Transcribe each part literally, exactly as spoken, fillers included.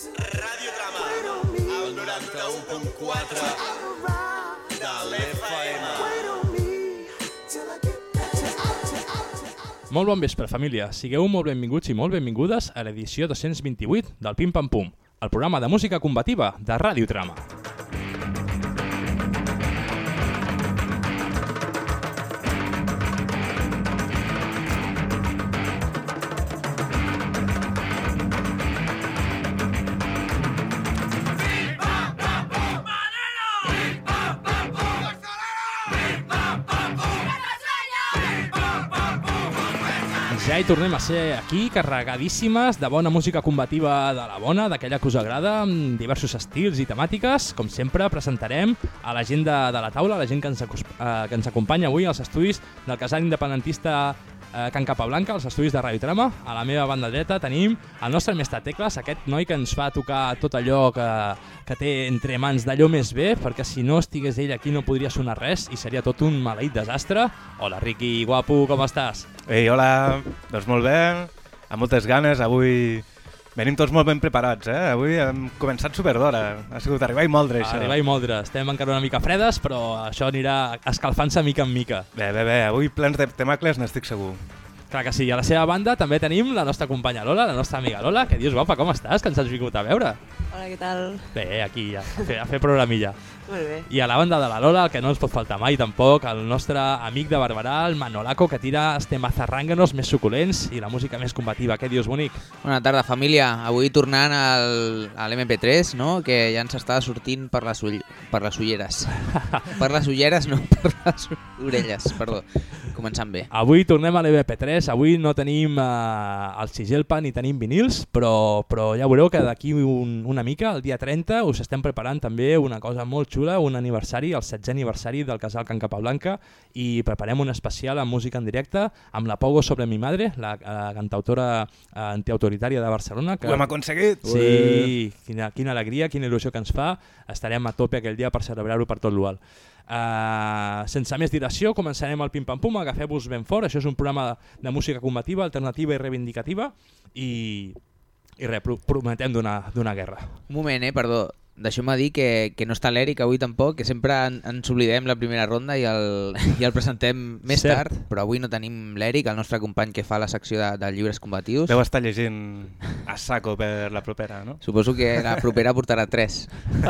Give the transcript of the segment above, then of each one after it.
Ràdio Trama, al noranta-u punt quatre de l'F M. Molt bon vespre, família. Sigueu molt benvinguts i molt benvingudes a l'edició dos-cents vint-i-vuit del Pim Pam Pum, el programa de música combativa de Ràdio Trama. Ja hi tornem a ser aquí, carregadíssimes de bona música combativa de la bona, d'aquella que us agrada, amb diversos estils i temàtiques. Com sempre, presentarem a la gent de, de la taula, la gent que ens, eh, que ens acompanya avui als estudis del casal independentista eh, Can Capablanca, als estudis de Ràdio Trama. A la meva banda dreta tenim el nostre mestre Tecles, aquest noi que ens fa tocar tot allò que, que té entre mans d'allò més bé, perquè si no estigués ell aquí no podria sonar res i seria tot un maleït desastre. Hola, Riqui, guapo, com estàs? Ei, hola, doncs molt bé, amb moltes ganes, avui venim tots molt ben preparats, eh? Avui hem començat superdora, ha sigut arribar i moldre, això. Arribar i moldre, estem encara una mica fredes, però això anirà escalfant-se mica en mica. Bé, bé, bé, avui plens de temacles n'estic segur. Clar que sí, i a la seva banda també tenim la nostra companya Lola, la nostra amiga Lola, que dius, guapa, com estàs, que ens has vingut a veure? Hola, què tal? Bé, aquí ja, a fer, a fer programilla. Molt bé. I a la banda de la Lola, el que no ens pot faltar mai tampoc, el nostre amic de Barberà, el Manolaco, que tira els temazarrànganos més suculents i la música més combativa. Què dius, bonic? Bona tarda, família. Avui tornant al, a l'M P tres, no? Que ja ens està sortint per les, ull, per les ulleres. Per les ulleres, no, per les orelles, perdó. Començant bé. Avui tornem a l'M P tres, avui no tenim eh, el Sigelpa ni tenim vinils, però, però ja veureu que d'aquí un, una mica, el dia trenta, us estem preparant també una cosa molt xula, un aniversari, el setzè aniversari del casal Can Capablanca, i preparem un especial amb música en directe amb la Pogo sobre mi madre, la, la cantautora eh, antiautoritària de Barcelona. Que... Ho hem aconseguit! Sí, quina, quina alegria, quina il·lusió que ens fa. Estarem a tope aquell dia per celebrar-ho per tot l'U A L. Uh, sense més dilació, començarem el Pim Pam Pum, agafeu-vos ben fort. Això és un programa de música combativa, alternativa i reivindicativa, i, i res, prometem donar guerra. Un moment, eh, perdó. Deixeu-me dir que, que no està l'Eric avui tampoc, que sempre en, ens oblidem la primera ronda i el, i el presentem més Cert. tard, però avui no tenim l'Eric, el nostre company que fa la secció de, de llibres combatius. Deu estar llegint a saco per la propera, no? Suposo que la propera portarà tres.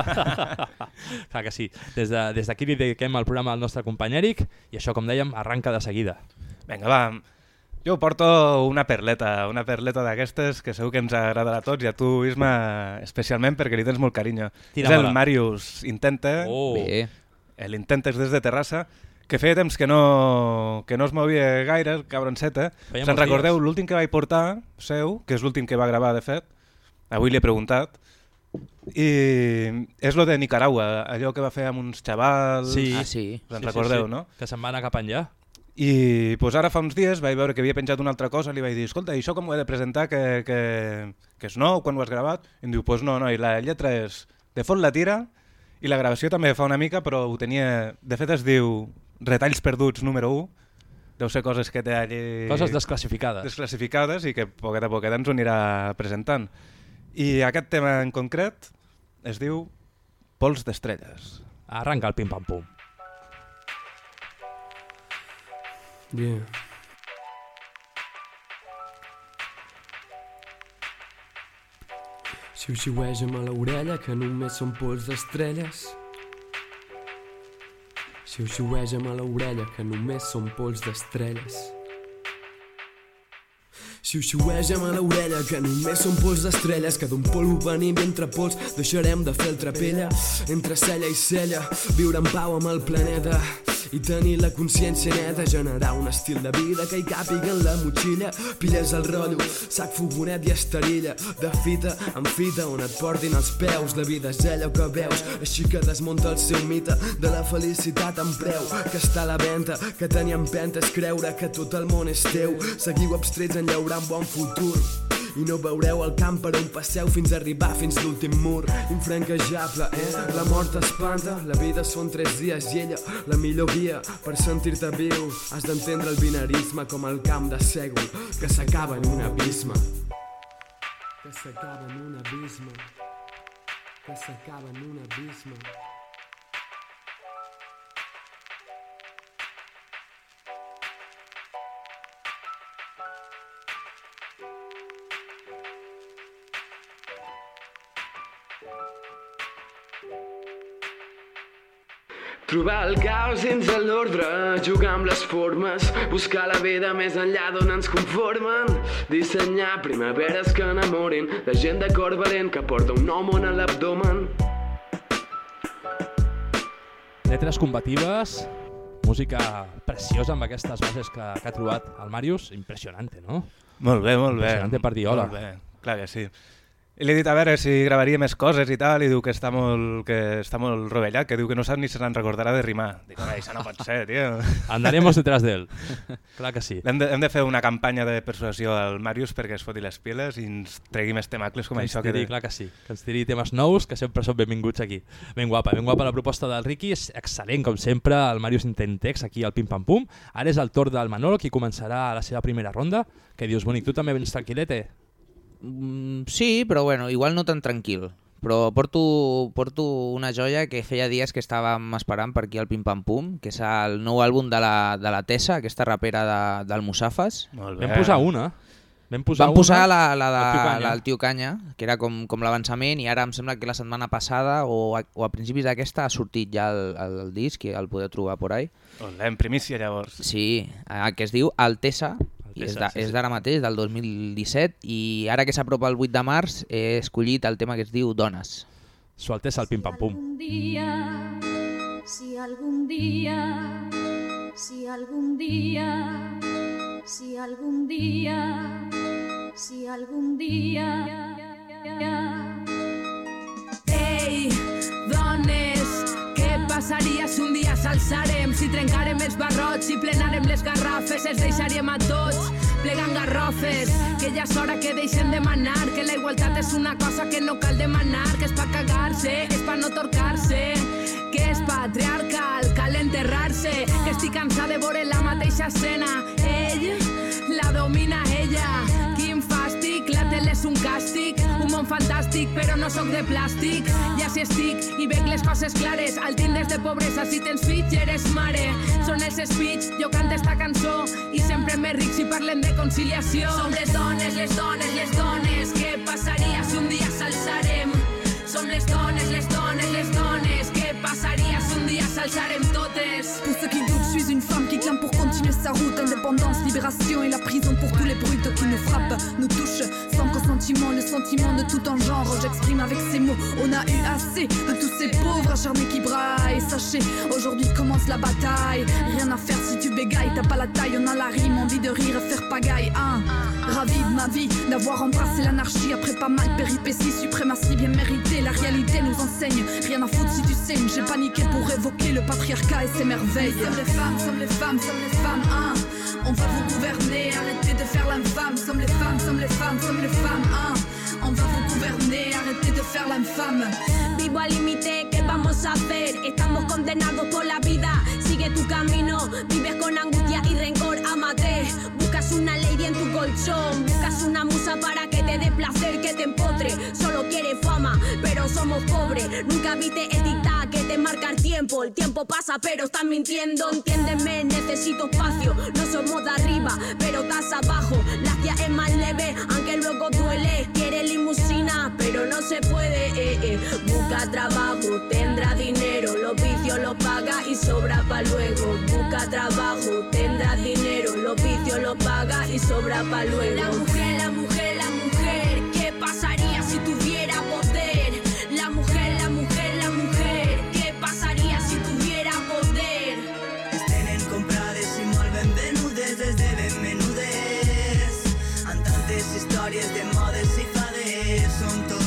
Clar que sí. Des d'aquí de, des li dediquem el programa al nostre company Eric i això, com dèiem, arranca de seguida. Vinga, va. Jo porto una perleta, una perleta d'aquestes que segur que ens agradarà a tots i a tu, Isma, especialment perquè li tens molt carinyo. És el Marius Intente, oh. l'Intentes des de Terrassa, que feia temps que no, que no es movia gaire, el cabroncet. Se'n recordeu l'últim que vaig portar, seu, que és l'últim que va gravar, de fet, avui li he preguntat, i és lo de Nicaragua, allò que va fer amb uns xavals, sí. Ah, sí. Se'n sí, recordeu, sí, sí. no? Que se'n va anar cap enllà. I pues ara fa uns dies vaig veure que havia penjat una altra cosa, li vaig dir, escolta, i això com ho he de presentar, que, que, que és nou, quan ho has gravat? I em diu, pues no, no, i la lletra és de fons la tira, i la gravació també fa una mica, però ho tenia, de fet es diu Retalls perduts número u, deu ser coses que té allí... Coses desclassificades. Desclassificades i que poquet a poquet ens ho anirà presentant. I aquest tema en concret es diu Pols d'estrelles. Arranca el Pim Pam Pum. Yeah. Xiu-xiueja-me a l'orella que només són pols d'estrelles. Xiu-xiueja-me a l'orella que només són pols d'estrelles. Xiu-xiueja-me a l'orella que només són pols d'estrelles, que d'un polvo venim i entre pols deixarem de fer el trapella. Entre cella i cella, viure en pau amb el planeta i tenir la consciència neta, generar un estil de vida que hi càpiga en la motxilla. Pilles el rotllo, sac, fogonet i esterilla, de fita en fita on et portin els peus. La vida és allò que veus, així que desmunta el seu mite de la felicitat en preu, que està a la venda, que tenir empenta és creure que tot el món és teu. Seguiu abstrets en llaurar un bon futur i no veureu el camp per on passeu fins a arribar fins l'últim mur. Infranquejable, eh? La mort espanta, la vida són tres dies i ella la millor guia per sentir-te viu. Has d'entendre el binarisme com el camp de sègol que s'acaba en un abisme. que s'acaba en un abisme, que s'acaba en un abisme. Trobar el caos dins de l'ordre, jugar amb les formes, buscar la vida més enllà d'on ens conformen, dissenyar primaveres que enamorin de gent de cor valent que porta un nou món a l'abdomen. Lletres combatives, música preciosa amb aquestes bases que, que ha trobat el Màrius, impressionante, no? Molt bé, molt bé. Impressionante per dir hola. Molt bé, clar que sí. I li he dit a veure si gravaria més coses i tal, i diu que està molt, que està molt rovellat, que diu que no sap ni se se'n recordarà de rimar. Dic, home, això no pot ser, tio. Andaremos detrás d'ell. Clar que sí. Hem de, hem de fer una campanya de persuasió al Màrius perquè es foti les piles i ens tregui més temacles com que això. Tiri, que... Clar que sí, que ens tiri temes nous, que sempre són benvinguts aquí. Ben guapa, ben guapa la proposta del Riqui, és excel·lent com sempre, el Màrius Intentex aquí al Pim Pam Pum. Ara és el torn del Manolo, qui començarà la seva primera ronda. Que dius, bonic, tu també vens tranquil·lete? Mm, sí, però bueno, igual no tan tranquil. Però porto, porto una joia que feia dies que estàvem esperant per aquí al Pim Pam Pum, que és el nou àlbum de la, de la Tessa, aquesta rapera de, del Musafas. Molt bé. Vam posar una. Vam posar, Vam posar una, la, la, de, el Tio Canya. la del Tio Canya, que era com, com l'avançament, i ara em sembla que la setmana passada o a, o a principis d'aquesta ha sortit ja el, el, el disc, i el podeu trobar por ahí. Molt bé, en primícia llavors. Sí, eh, que es diu Altesa, i és, de, sí, sí. és d'ara mateix, del dos mil disset, i ara que s'apropa el vuit de març he escollit el tema que es diu Dones. Su Altesa al Pim Pam Pum. Algún día, si algún día, si algún día, si algún día, si algún día. Ei, dones, què passaria si un dia s'alçarem? Si trencarem els barrots, si plenarem les garrafes, els deixaríem a tots plegant garrofes. Que ja és hora que deixen de manar, que la igualtat és una cosa que no cal demanar, que és pa cagar-se, que és pa no torcar-se, que és patriarcal, cal enterrar-se, que estic cansada de veure la mateixa escena. Ell la domina ella, quin fàstic, la tele és un càstig, un món fantàstic però no sóc de plàstic. Ja si estic i veig les coses clares, al tindres de pobresa si tens fills eres mare. Són els speech, jo canto esta cançó i sempre més ric si parlem de conciliació. Som les dones, les dones, les dones, què passaria si un dia s'alçarem? Som les dones, les dones, les dones, què passaria si un dia s'alçarem totes? Pour ceux qui doutent, je suis une femme qui clame pour continuer sa route. Indépendance, libération et la prison pour tous les brutes qui nous frappent, nous touchent sans consentiment, le sentiment de tout en genre. J'exprime avec ces mots, on a eu assez de tous ces pauvres acharnés qui braillent. Sachez, aujourd'hui commence la bataille. Rien à faire si tu bégayes, t'as pas la taille, on a la rime, envie de rire et faire pagaille. Hein. Ravi de ma vie, d'avoir embrassé l'anarchie après pas mal de péripéties, suprématie bien méritée. La réalité nous enseigne, rien à foutre si tu saignes. J'ai paniqué pour évoquer le patriarcat et ses merveilles. Sommes les femmes, sommes les femmes, sommes les femmes, hein. On va vous gouverner, arrêtez de faire l'infâme. Sommes les femmes, sommes les femmes, sommes les femmes, hein. On va vous gouverner, arrêtez de faire l'infâme. Vivo al límite, ¿qué vamos a hacer? Estamos condenados por la vida. Sigue tu camino, vives con angustia y rencor, amate. Buscas una lady en tu colchón, buscas una musa para que te dé placer, que te empotre. Solo quieres fama, pero somos pobres. Nunca viste el dictado que te marca el tiempo. El tiempo pasa, pero estás mintiendo. Entiéndeme, necesito espacio. No somos de arriba, pero estás abajo. La tía es más leve, aunque luego duele. Quiere limusina, pero no se puede. Eh, eh. Busca trabajo, tendrá dinero. Los vicios los paga y sobra pa' luego. Busca trabajo, tendrá dinero. Los vicios los paga y sobra pa' luego. La mujer, la mujer, la mujer, ¿qué pasaría si tuviera poder? La mujer, la mujer, la mujer, ¿qué pasaría si tuviera poder? Es tenen comprades i molt ben venudes, des de ben menudes. Amb tantes històries de modes i fades, són tot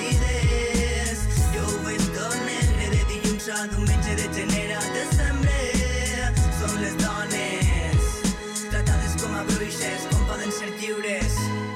mentides. Jo ho veig tot negre de dilluns a diumenge, de gener a desembre. Són les dones, tratades com a bruixes, com poden ser lliures.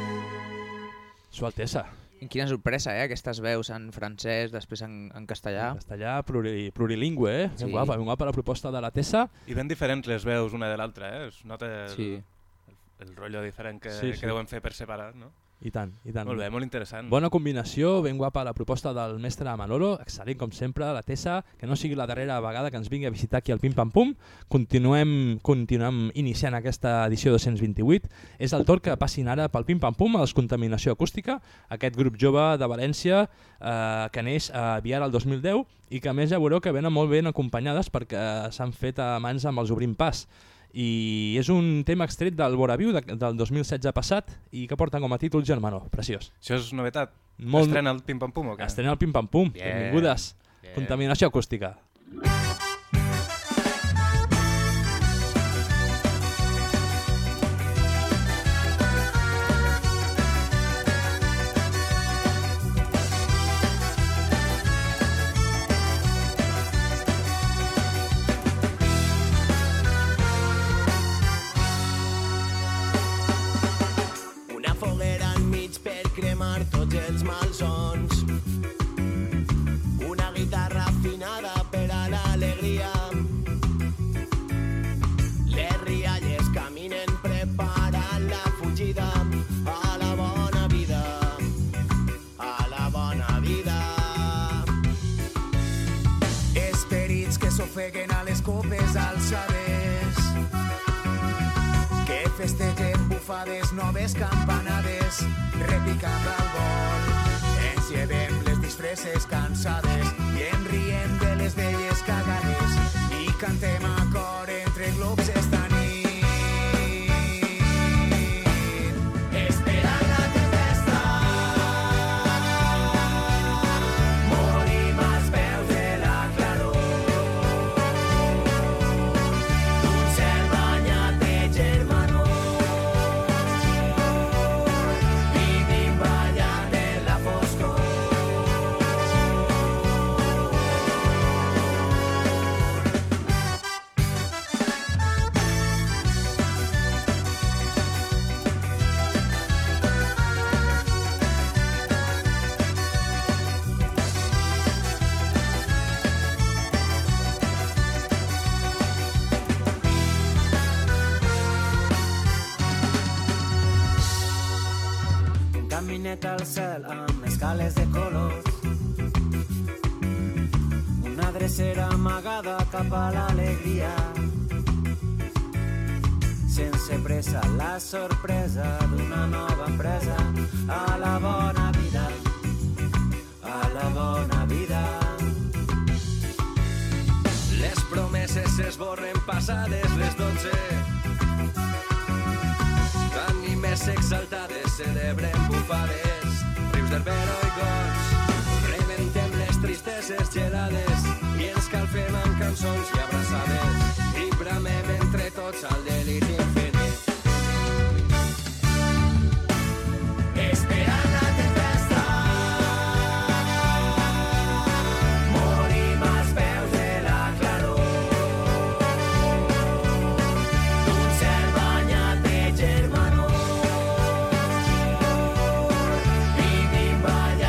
Su Altesa. Quina sorpresa, eh? Aquestes veus en francès, després en, en castellà. En castellà pluri, plurilingüe, eh? Sí. Ben guapa, ben guapa la proposta de la Tessa. I ben diferents les veus una de l'altra, eh? Es nota el, Sí. el, el rotllo diferent que, Sí, sí. que deuen fer per separat, no? I tant, i tant. Molt bé, molt interessant. Bona combinació, ben guapa la proposta del mestre Manolo, excel·lent com sempre, la Tessa, que no sigui la darrera vegada que ens vingui a visitar aquí al Pim Pam Pum. Continuem, continuem iniciant aquesta edició dos-cents vint-i-vuit. És el torn que passin ara pel Pim Pam Pum a Descontaminació Acústica, aquest grup jove de València eh, que neix a Biar el dos mil deu i que a més ja veureu que venen molt ben acompanyades perquè s'han fet a mans amb els Obrim Pas. I és un tema extret del Voraviu de, del dos mil setze passat i que porta com a títol Germano, preciós. Això és novetat? Molt... Estrena el Pim Pam Pum o què? Estrena el Pim Pam Pum, Bien. benvingudes. Bien. Contaminació acústica. Tots els malsons, una guitarra afinada per a l'alegria, les rialles caminen preparant la fugida a la bona vida, a la bona vida. Esperits que s'ofeguen a les copes alçades, que festegen bufades, noves campanades, repicant al vol. Ens llevem les disfresses cansades i en riem de les velles cagades i cantem a cor entre glops esta nit. Esperant la tempesta, morim als peus de la claror d'un cel banyat de germanor. Caminet al cel amb escales de colors, una drecera amagada cap a l'alegria, sense pressa la sorpresa d'una nova empresa, a la bona vida, a la bona vida. Les promeses s'esborren passades les dotze, ànimes exaltades celebren bufades, rius d'herbero i goig, reventem les tristeses gelades i ens calfem amb cançons i abraçades i bramem entre tots al delit infinit. Esperant la tempesta, morim als peus de la claror d'un cel banyat de germanor. Vivim ballant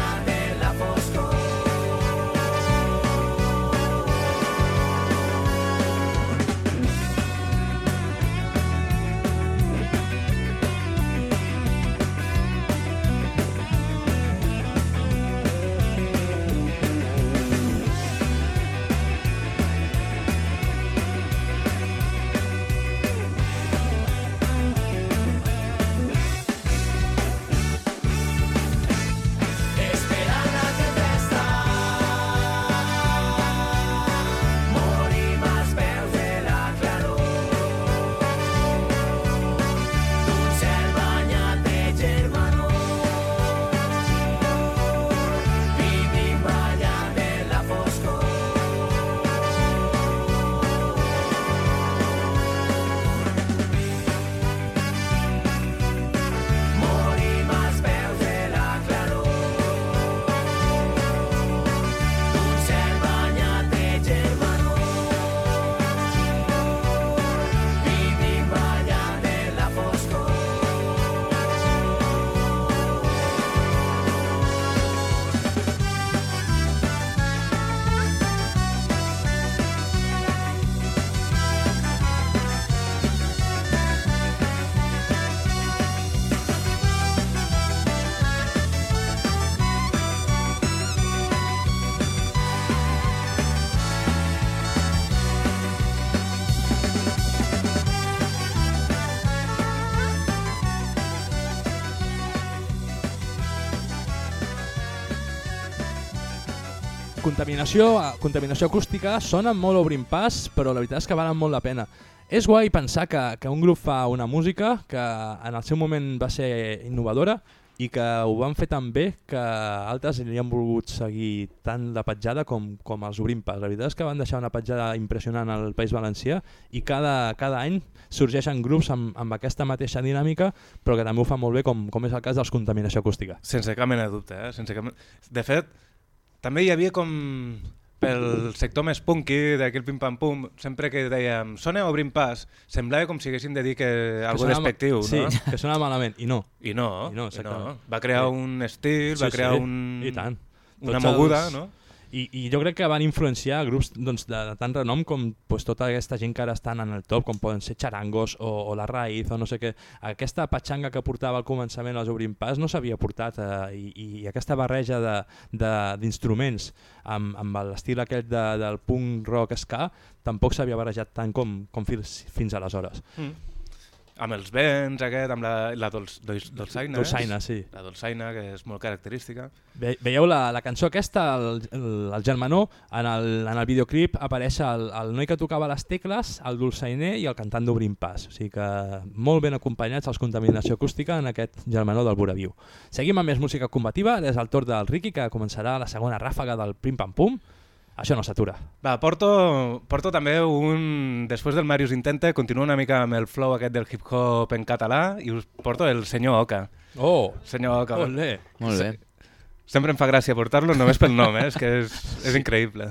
contaminació, contaminació acústica sonen molt Obrim Pas, però la veritat és que valen molt la pena. És guai pensar que, que un grup fa una música que en el seu moment va ser innovadora i que ho van fer tan bé que altres li han volgut seguir tant la petjada com, com els Obrim Pas. La veritat és que van deixar una petjada impressionant al País Valencià i cada, cada any sorgeixen grups amb, amb aquesta mateixa dinàmica, però que també ho fan molt bé, com, com és el cas dels Contaminació Acústica. Sense cap mena de dubte. Eh? Sense cap... De fet, també hi havia com... pel sector més punky d'aquí el pim-pam-pum, sempre que dèiem sona Obrim Pas, semblava com si haguéssim de dir que, que algo despectiu, sí, no? Que sona malament, i no. I no, I no, i no. Va crear sí. un estil, sí, va crear sí. un... I tant. una Tots moguda, els... no? I, I jo crec que van influenciar grups doncs, de, de tant renom com pues, tota aquesta gent que ara estan en el top, com poden ser Charangos o, o La Raïz o no sé què. Aquesta patxanga que portava al començament els Obrim Pas no s'havia portat eh, i, i aquesta barreja d'instruments amb, amb l'estil aquest de, del punk rock ska tampoc s'havia barrejat tant com, com fins, fins aleshores. Mm. Amb els vents aquest, amb la, la dolç, dolç, dolçaina, dolçaina sí. La dolçaina, que és molt característica. Ve, veieu la, la cançó aquesta, el, el, el Germanó, en el, en el videoclip apareix el, el noi que tocava les tecles, el dolçainer i el cantant d'Obrim Pas. O sigui que molt ben acompanyats els Contaminació Acústica en aquest Germanó del Boraviu. Seguim amb més música combativa, és el torn del Ricky, que començarà la segona ràfaga del Pim Pam Pum. Això no s'atura. Va, porto, porto també un... Després del Màrius Intenta, continuo una mica amb el flow aquest del hip-hop en català i us porto el Senyor Oca. Oh! Senyor Oca. Molt bé. Molt bé. Sempre em fa gràcia portar-lo, només pel nom, eh? És que és, és increïble.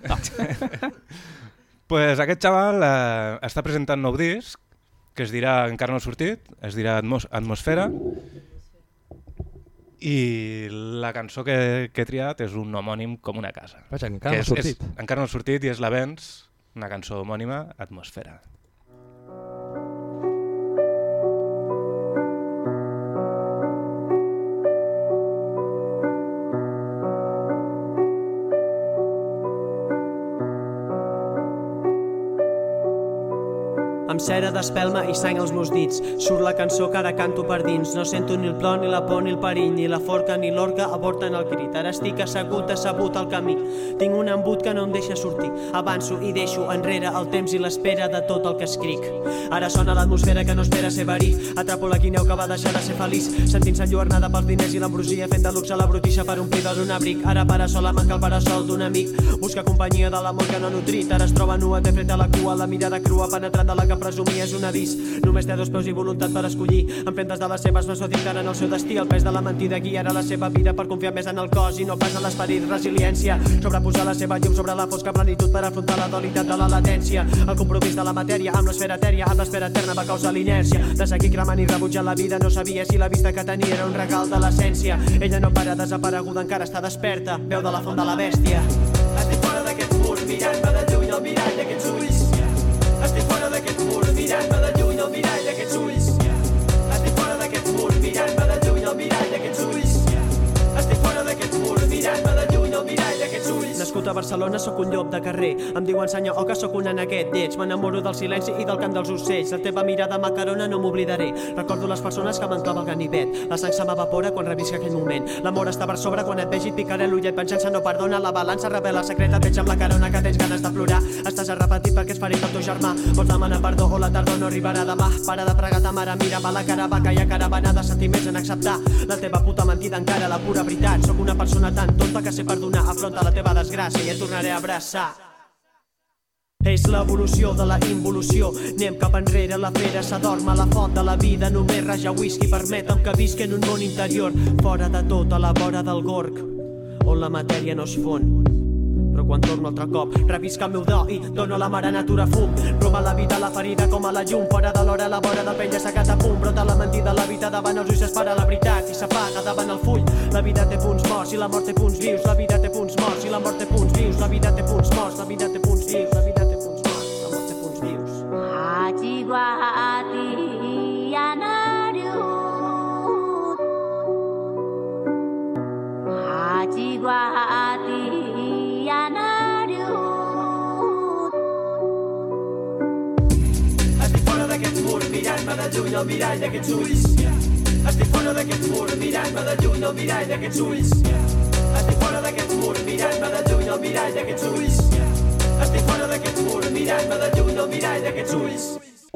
Pues aquest xaval eh, està presentant nou disc, que es dirà Encara no ha sortit, es dirà Atmos Atmosfera, i la cançó que, que he triat és un homònim com una casa. Vaja, encara no ha sortit. És, encara no ha sortit i és l'Avenç, una cançó homònima, Atmosfera. Amb cera d'espelma i sang als meus dits surt la cançó que ara canto per dins. No sento ni el plor, ni la por, ni el perill, ni la forca, ni l'orca avorten el crit. Ara estic assegut, decebut al camí. Tinc un embut que no em deixa sortir. Avanço i deixo enrere el temps i l'espera de tot el que escric. Ara sona l'atmosfera que no espera ser verí. Atrapo la guineu que va deixar de ser feliç, sentint-se enlluernada pels diners i l'ambrosia, fent de luxe la brutissa per omplir-la d'un abric. Ara para sola manca el parasol d'un amic. Busca companyia de l'amor que no ha nutrit. Ara es troba nua, té fred a la cua, la mirada crua penetrant de la que presumia és un avís. Només té dos peus i voluntat per escollir. Empremtes de les seves no s'ho dictaran el seu destí. El pes de la mentida guiarà la seva vida per confiar més en el cos i no pas en l'esperit. Resiliència, sobreposar la seva llum sobre la fosca plenitud per afrontar la dualitat de la latència. El compromís de la matèria amb l'esfera etèria, amb l'esfera eterna va causar l'inèrcia. De seguir cremant i rebutjant la vida, no sabia si la vista que tenia era un regal de l'essència. Ella no para desapareguda, encara està desperta, veu de la font de la bèstia. Estic fora d'aquest mur, mirant-me de lluny al mirall d'aquests ulls. Estic fora d'aquest mur, mirant-me de lluny al mirall d'aquests ulls. Estic fora d'aquest mur, mirant-me de lluny al mirall d'aquests ulls. Estic fora d'aquest mur, mirant-me de lluny al mirall d'aquests ulls. Nascut a Barcelona, sóc un llop de carrer. Em diuen senyor Oca, sóc un aneguet lleig. M'enamoro del silenci i del cant dels ocells. La teva mirada macarona no m'oblidaré. Recordo les persones que m'enclava el ganivet. La sang se m'evapora quan revisca aquell moment. L'amor està per sobre quan et vegi et picaré l'ullet. Venjança no perdona, la balança revela secreta. Et veig amb la carona que tens ganes de plorar. Estàs arrepentit perquè has ferit el teu germà. Vols demanar perdó o la tardor no arribarà demà. Para de pregar ta mare, mira-me la cara, va que hi ha caravana de sentiments en acceptar la teva puta mentida encara, la pura veritat. Sóc una persona tan tonta que sé perdonar. Afronta la teva desgràcia i et tornaré a abraçar. És l'evolució de la involució. Anem cap enrere, la fera s'adorm a la font de la vida. Només raja whisky permetem que visqui en un món interior, fora de tot, a la vora del gorg, on la matèria no es fon. Però quan torno altre cop, revisca el meu do i dono la mare natura fum. Roma la vida, la ferida com a la llum. Fora de l'hora, la vora del pell assecat a punt. Brota la mentida, la vida davant els ulls s'espera la veritat i s'apaga davant el full. La vida té punts morts i la mort té punts vius. La vida té punts morts i la mort té punts vius. La vida té punts morts, la vida té punts vius. La vida té punts morts, la mort té punts vius. Hachiguati anariut Hachiguati d'aquest mur, mirant-me de lluny al mirall d'aquests ulls. Estic fora d'aquest mur, mirant-me de lluny al mirall d'aquests ulls. Estic fora d'aquest mur, mirant-me de lluny al mirall d'aquests ulls. Estic fora d'aquest mur, mirant-me de lluny al mirall d'aquests ulls.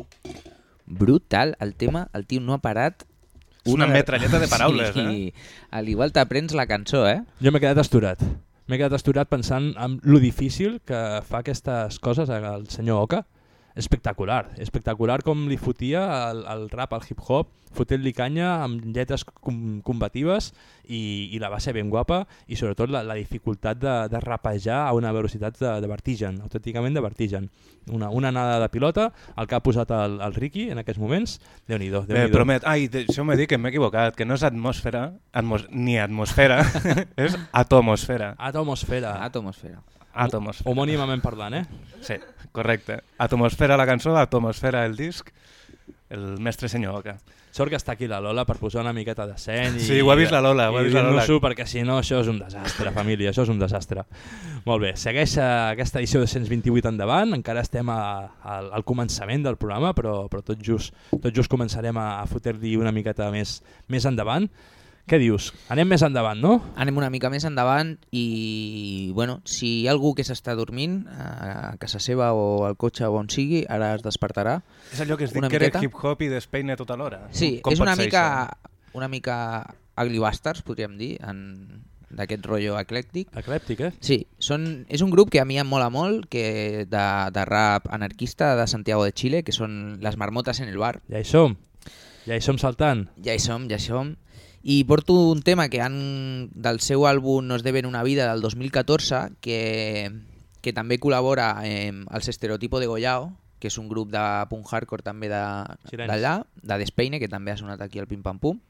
Brutal, el tema, el tio no ha parat. És una metralleta de paraules, sí, eh? Al igual t'aprens la cançó, eh? Jo m'he quedat asturat. M'he quedat asturat pensant en lo difícil que fa aquestes coses al senyor Oka. Espectacular, espectacular com li fotia el, el rap, el hip-hop, fotent-li canya amb lletres com, combatives i, i la va ser ben guapa i sobretot la, la dificultat de, de rapejar a una velocitat de, de vertigen, autènticament de vertigen. Una, una anada de pilota, el que ha posat el, el Ricky en aquests moments, Déu-n'hi-do. Déu Bé, promet, ai, això m'he dit que m'he equivocat, que no és atmosfera, atmos, ni atmosfera, és atomosfera. Atomosfera. Atomosfera. Atomosfera. Homònimament parlant, eh? Sí, correcte. Atomosfera la cançó, Atomosfera el disc, el mestre senyor Oka. Sort que està aquí la Lola per posar una miqueta de seny i, sí, ho ha vist la Lola, ho ha vist la Lola. perquè si no això és un desastre, família, això és un desastre. Molt bé, segueix aquesta edició dos cents vint-i-vuit endavant, encara estem a, a, al començament del programa, però, però tot just, tot just començarem a, a fotre-li una miqueta més, més endavant. Què dius? Anem més endavant, no? Anem una mica més endavant i, bueno, si hi ha algú que s'està dormint a casa seva o al cotxe o on sigui, ara es despertarà. És allò que es diu que era hip-hop i despeina tota l'hora. Sí, Com és una mica, això? una mica Ugly Bastards, podríem dir, en d'aquest rotllo eclèctic. Eclèptic, eh? Sí, són, és un grup que a mi em mola molt, que de, de rap anarquista de Santiago de Chile, que són Les Marmotas en el Bar. Ja hi som, ja hi som saltant. Ja hi som, ja hi som. I porto un tema que han del seu àlbum Nos deben una vida del dos mil catorze que, que també col·labora amb els Estereotipo de Goyao, que és un grup de punk hardcore també d'allà, de Despeine, que també ha sonat aquí al Pim Pam Pum.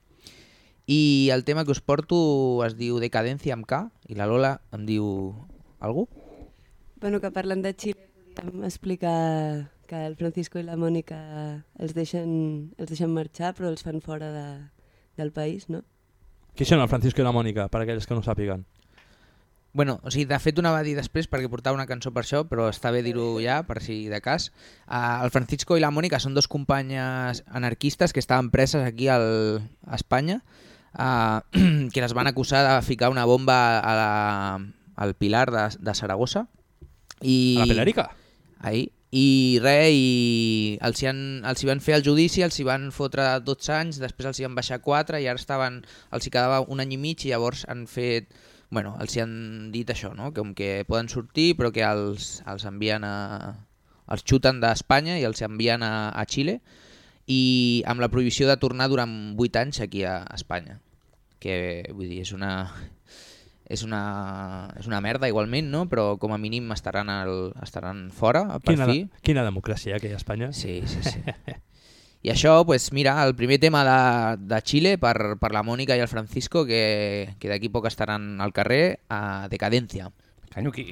I el tema que us porto es diu Decadencia amb K i la Lola em diu algú? Bueno, que parlant de Xile podem explicar que el Francisco i la Mònica els deixen, els deixen marxar però els fan fora de del país, no? Qui són el Francisco i la Mònica, per aquells que no sàpiguen? Bueno, o sigui, de fet ho anava a dir després perquè portava una cançó per això, però està bé dir-ho ja, per si de cas. Uh, el Francisco i la Mònica són dos companyes anarquistes que estaven preses aquí al, a Espanya, uh, que les van acusar de ficar una bomba a la, al Pilar de, de Saragossa. I, a la Pilarica? Ahí. I res, i els hi, han, els hi van fer el judici, els hi van fotre dotze anys, després els hi van baixar quatre i ara estaven, els hi quedava un any i mig i llavors han fet, bueno, els hi han dit això, no? Com que poden sortir però que els, els envien a, els xuten d'Espanya i els envien a, a Xile i amb la prohibició de tornar durant vuit anys aquí a Espanya, que vull dir, és una... És una, és una merda igualment, no? Però com a mínim estaran, al, estaran fora, per quina, fi. Quina democràcia que hi ha a Espanya. Sí, sí, sí. I això, pues, mira, el primer tema de, de Xile per, per la Mònica i el Francisco, que, que d'aquí poc estaran al carrer, a Decadencia. Canyo aquí.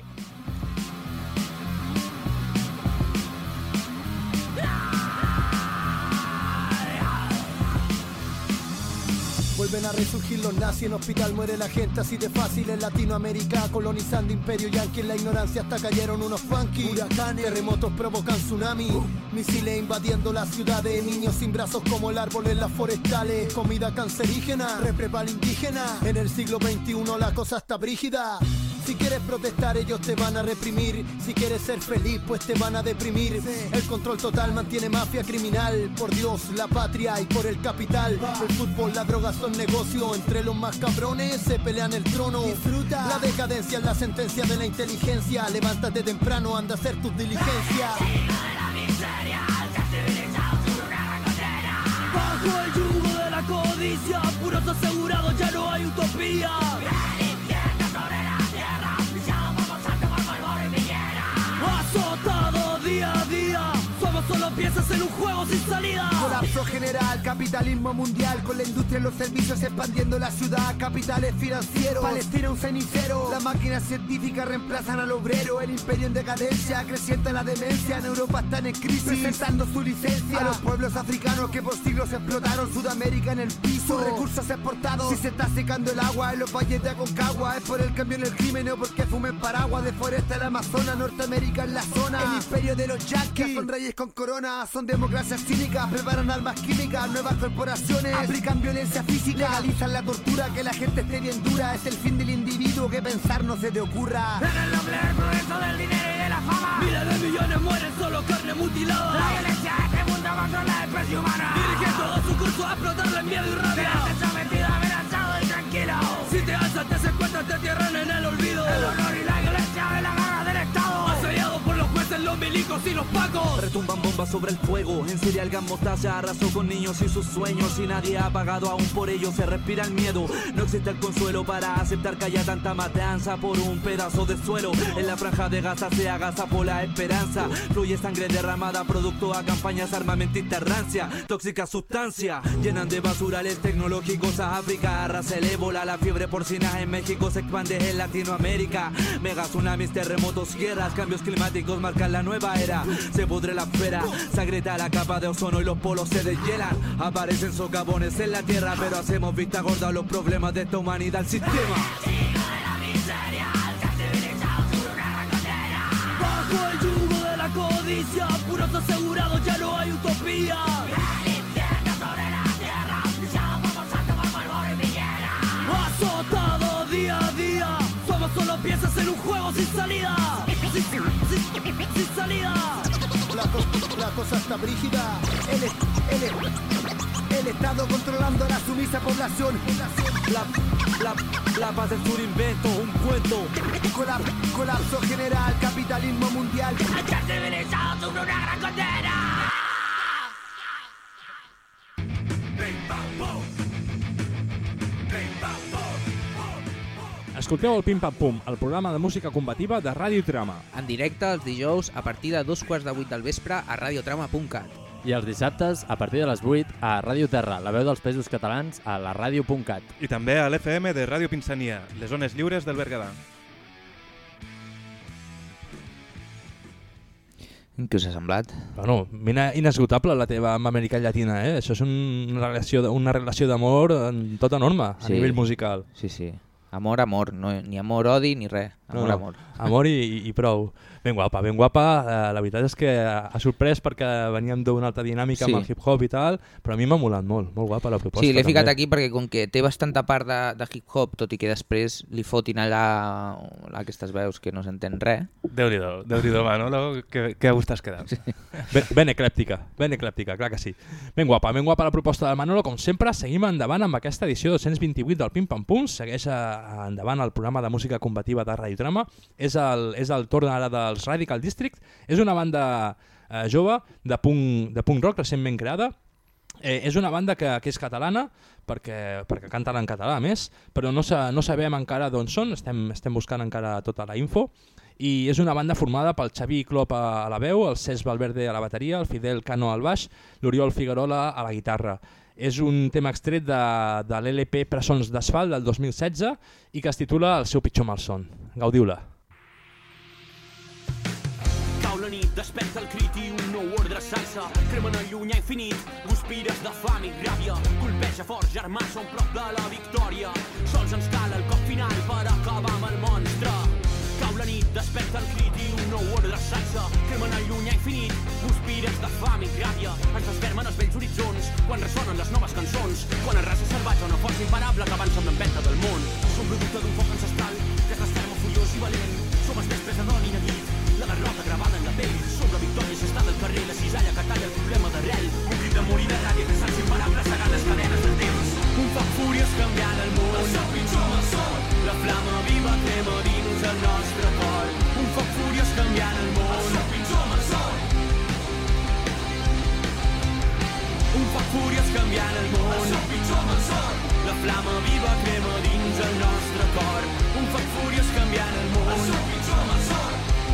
Vuelven a resurgir los nazis, en hospital muere la gente así de fácil. En Latinoamérica colonizando imperio yanqui, en la ignorancia hasta cayeron unos funky. Huracanes, terremotos provocan tsunami, uh. misiles invadiendo las ciudades, niños sin brazos como el árbol en las forestales, comida cancerígena, reprepal indígena. En el siglo veintiuno la cosa está brígida. Si quieres protestar ellos te van a reprimir, si quieres ser feliz pues te van a deprimir. El control total mantiene mafia criminal, por Dios, la patria y por el capital. El fútbol, la droga son negocio, entre los más cabrones se pelean el trono. Disfruta. La decadencia es la sentencia de la inteligencia, levántate temprano, anda a hacer tus diligencias. Bajo el yugo de la codicia, puros asegurados, ya no hay utopía. Azotado día a día, somos solo piezas en un juego sin salida. Colapso general, capitalismo mundial, con la industria y los servicios expandiendo la ciudad, capitales financieros, Palestina un cenicero. Las máquinas científicas reemplazan al obrero, el imperio en decadencia, creciente la demencia. En Europa están en crisis, presentando su licencia a los pueblos africanos que por siglos explotaron Sudamérica en el piso, sus recursos exportados. Si se está secando el agua en los valles de Aconcagua, es por el cambio en el crimen o porque fumen paraguas. Deforesta el Amazonas, Norteamérica en la zona. El imperio de los yanquis, son reyes con corona, son democracias cínicas, preparan armas químicas, nuevas corporaciones, aplican violencia física, legalizan la tortura, que la gente esté bien dura, es el fin del individuo, algo que pensar no se te ocurra. En el nombre del progreso, del dinero y de la fama, miles de millones mueren solo carne mutilada. La violencia de este mundo controla la especie humana. Dirige todo su curso a explotarle miedo y rabia. Te sometido, amenazado y tranquilo. Si te alzas, te secuestran, te tierran en el olvido. El honor y la violencia de la garra del Estado, asediado por los jueces, los milicos y los pacos. Retumban bombas sobre el fuego, en Siria el gas mostaza arrasó con niños y sus sueños. Y nadie ha pagado aún por ello, se respira el miedo. No existe el consuelo para aceptar que haya tanta matanza por un pedazo de suelo. En la franja de Gaza se agazapó la esperanza. Fluye sangre derramada producto a campañas armamentistas rancia. Tóxica sustancia, llenan de basurales tecnológicos a África. Arrasa el ébola, la fiebre porcina en México se expande en Latinoamérica. Mega tsunamis, terremotos, guerras, cambios climáticos marcan la nueva era. Se pudre la esfera, se agrieta la capa de ozono y los polos se deshielan. Aparecen socavones en la tierra, pero hacemos vista gorda a los problemas de esta humanidad, el sistema. Bajo el yugo de la codicia, puros asegurados, ya no hay utopía. El infierno sobre la tierra, pisado como santo por polvo y piedra. Azotado día a día, somos solo piezas en un juego sin salida. Sin, sin, sin, sin salida. La, co la cosa está brígida. El, el, el Estado controlando a la sumisa población. La, la, la paz es un invento, un cuento. Colap colapso general, capitalismo mundial. El ser civilizado sufre una gran condena. Escolteu el Pim Pam Pum, el programa de música combativa de Ràdio Trama. En directe els dijous a partir de dos quarts de vuit del vespre a radiotrama punt cat. I els dissabtes a partir de les vuit a Ràdio Terra, la veu dels Països Catalans, a la ràdio punt cat. I també a l'F M de Ràdio Pinsania, les zones lliures del Berguedà. Què us ha semblat? Bueno, mira, inesgotable la teva amb Amèrica Llatina, eh? Això és un, una relació de, una relació d'amor en tota norma, a sí, nivell musical. Sí, sí. Amor, amor, no, ni amor, odi, ni res. Amor, no, no. amor. Amor i, i prou. Ben guapa, ben guapa. Eh, la veritat és que ha sorprès perquè veníem d'una altra dinàmica sí. amb el hip-hop i tal, però a mi m'ha molat molt, molt guapa la proposta. Sí, l'he ficat també. aquí perquè com que té bastanta part de, de hip-hop, tot i que després li fotin allà aquestes veus que no s'entén res. Déu-n'hi-do, Déu-n'hi-do, Manolo, que, que a gust t'has quedat. Sí. Ben, ben eclèptica, ben eclèptica, clar que sí. Ben guapa, ben guapa la proposta del Manolo. Com sempre, seguim endavant amb aquesta edició dos-cents vint-i-vuit del Pim Pam Pum. Segueix a, endavant el programa de música combativa de Ràdio Trama. És el, és el torn ara dels Radical District. És una banda eh, jove de punk, de punk rock recentment creada. Eh, és una banda que, que és catalana, perquè, perquè canten en català a més, però no, sa, no sabem encara d'on són, estem, estem buscant encara tota la info. I és una banda formada pel Xavi Clop a la veu, el Cesc Valverde a la bateria, el Fidel Cano al baix, l'Oriol Figuerola a la guitarra. És un tema extret de, de l'L P Presons d'Asfalt del dos mil setze i que es titula El seu pitjor malson. Gaudiu-la. Cau la nit, desperta el crit i un nou ordre s'alça. Cremen el llunyà infinit, guspires de fam i ràbia. Colpeja forts germans, som prop de la victòria. Sols ens cal el cop final per acabar amb el monstre. Cau la nit, desperta el crit i un nou ordre s'alça. Cremen el llunyà infinit, guspires de fam i ràbia. Ens desfermen els vells horitzons quan ressonen les noves cançons. Quan es raça salvatge una força imparable que avança amb l'empenta del món. Som producte d'un foc ancestral que es desferma furiós i valent. Som els després de don i neguit, la derrota gravada en la pell. Som la victòria si està del carrer, la cisalla que talla el problema d'arrel. Un crit de morir de ràbia que s'han imparables segant les cadenes del temps. Un foc furiós canviant el món. El seu pitjor malson. La flama viva crema dins el nostre cor. Un foc furiós canviant el món. El seu pitjor malson. Un foc furiós canviant el món. El seu pitjor malson. La flama viva crema dins el nostre cor. Un foc furiós canviant el món. El seu pitjor malson.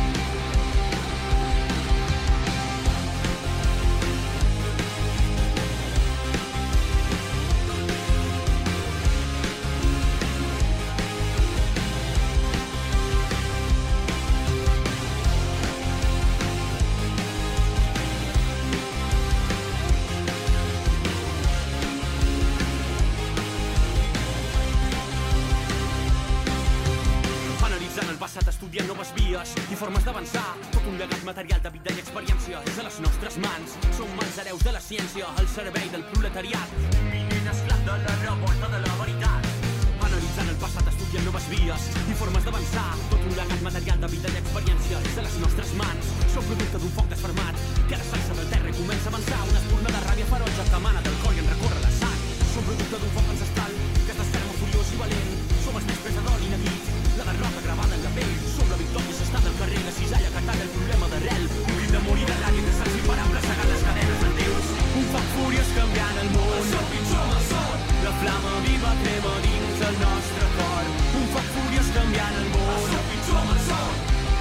Estudiant noves vies i formes d'avançar. Tot un llegat material de vida i experiència és a les nostres mans. Som mans hereus de la ciència, al servei del proletariat. Un vinent esclat de la revolta de la veritat. Analitzant el passat, estudiant i en noves vies i formes d'avançar. Tot un legat material de vida i experiències de les nostres mans. Som producte d'un foc desfermat que ara s'alça del terra i comença a avançar. Una espurna de ràbia ferotge que emana del cor i en recorre la sang. Som producte d'un foc ancestral que es desferma furiós i valent. Som els després de dol i neguit, la derrota gravada en la pell. Som la victòria s'està del carrer, la cisalla que talla el problema d'arrel. Un crit d'amor i de ràbia que se'ls imparable segant les cadenes del Déus. Un foc furiós canviant el món. El seu pitjor malson. La flama viva crema dins el nostre cor. Un foc furiós canviant el món. El seu pitjor malson.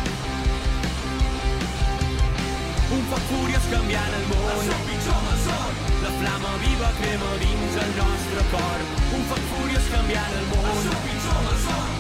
Un foc furiós canviant el món. El seu pitjor malson. La flama viva crema dins el nostre cor. Un foc furiós canviant el món. El seu pitjor malson.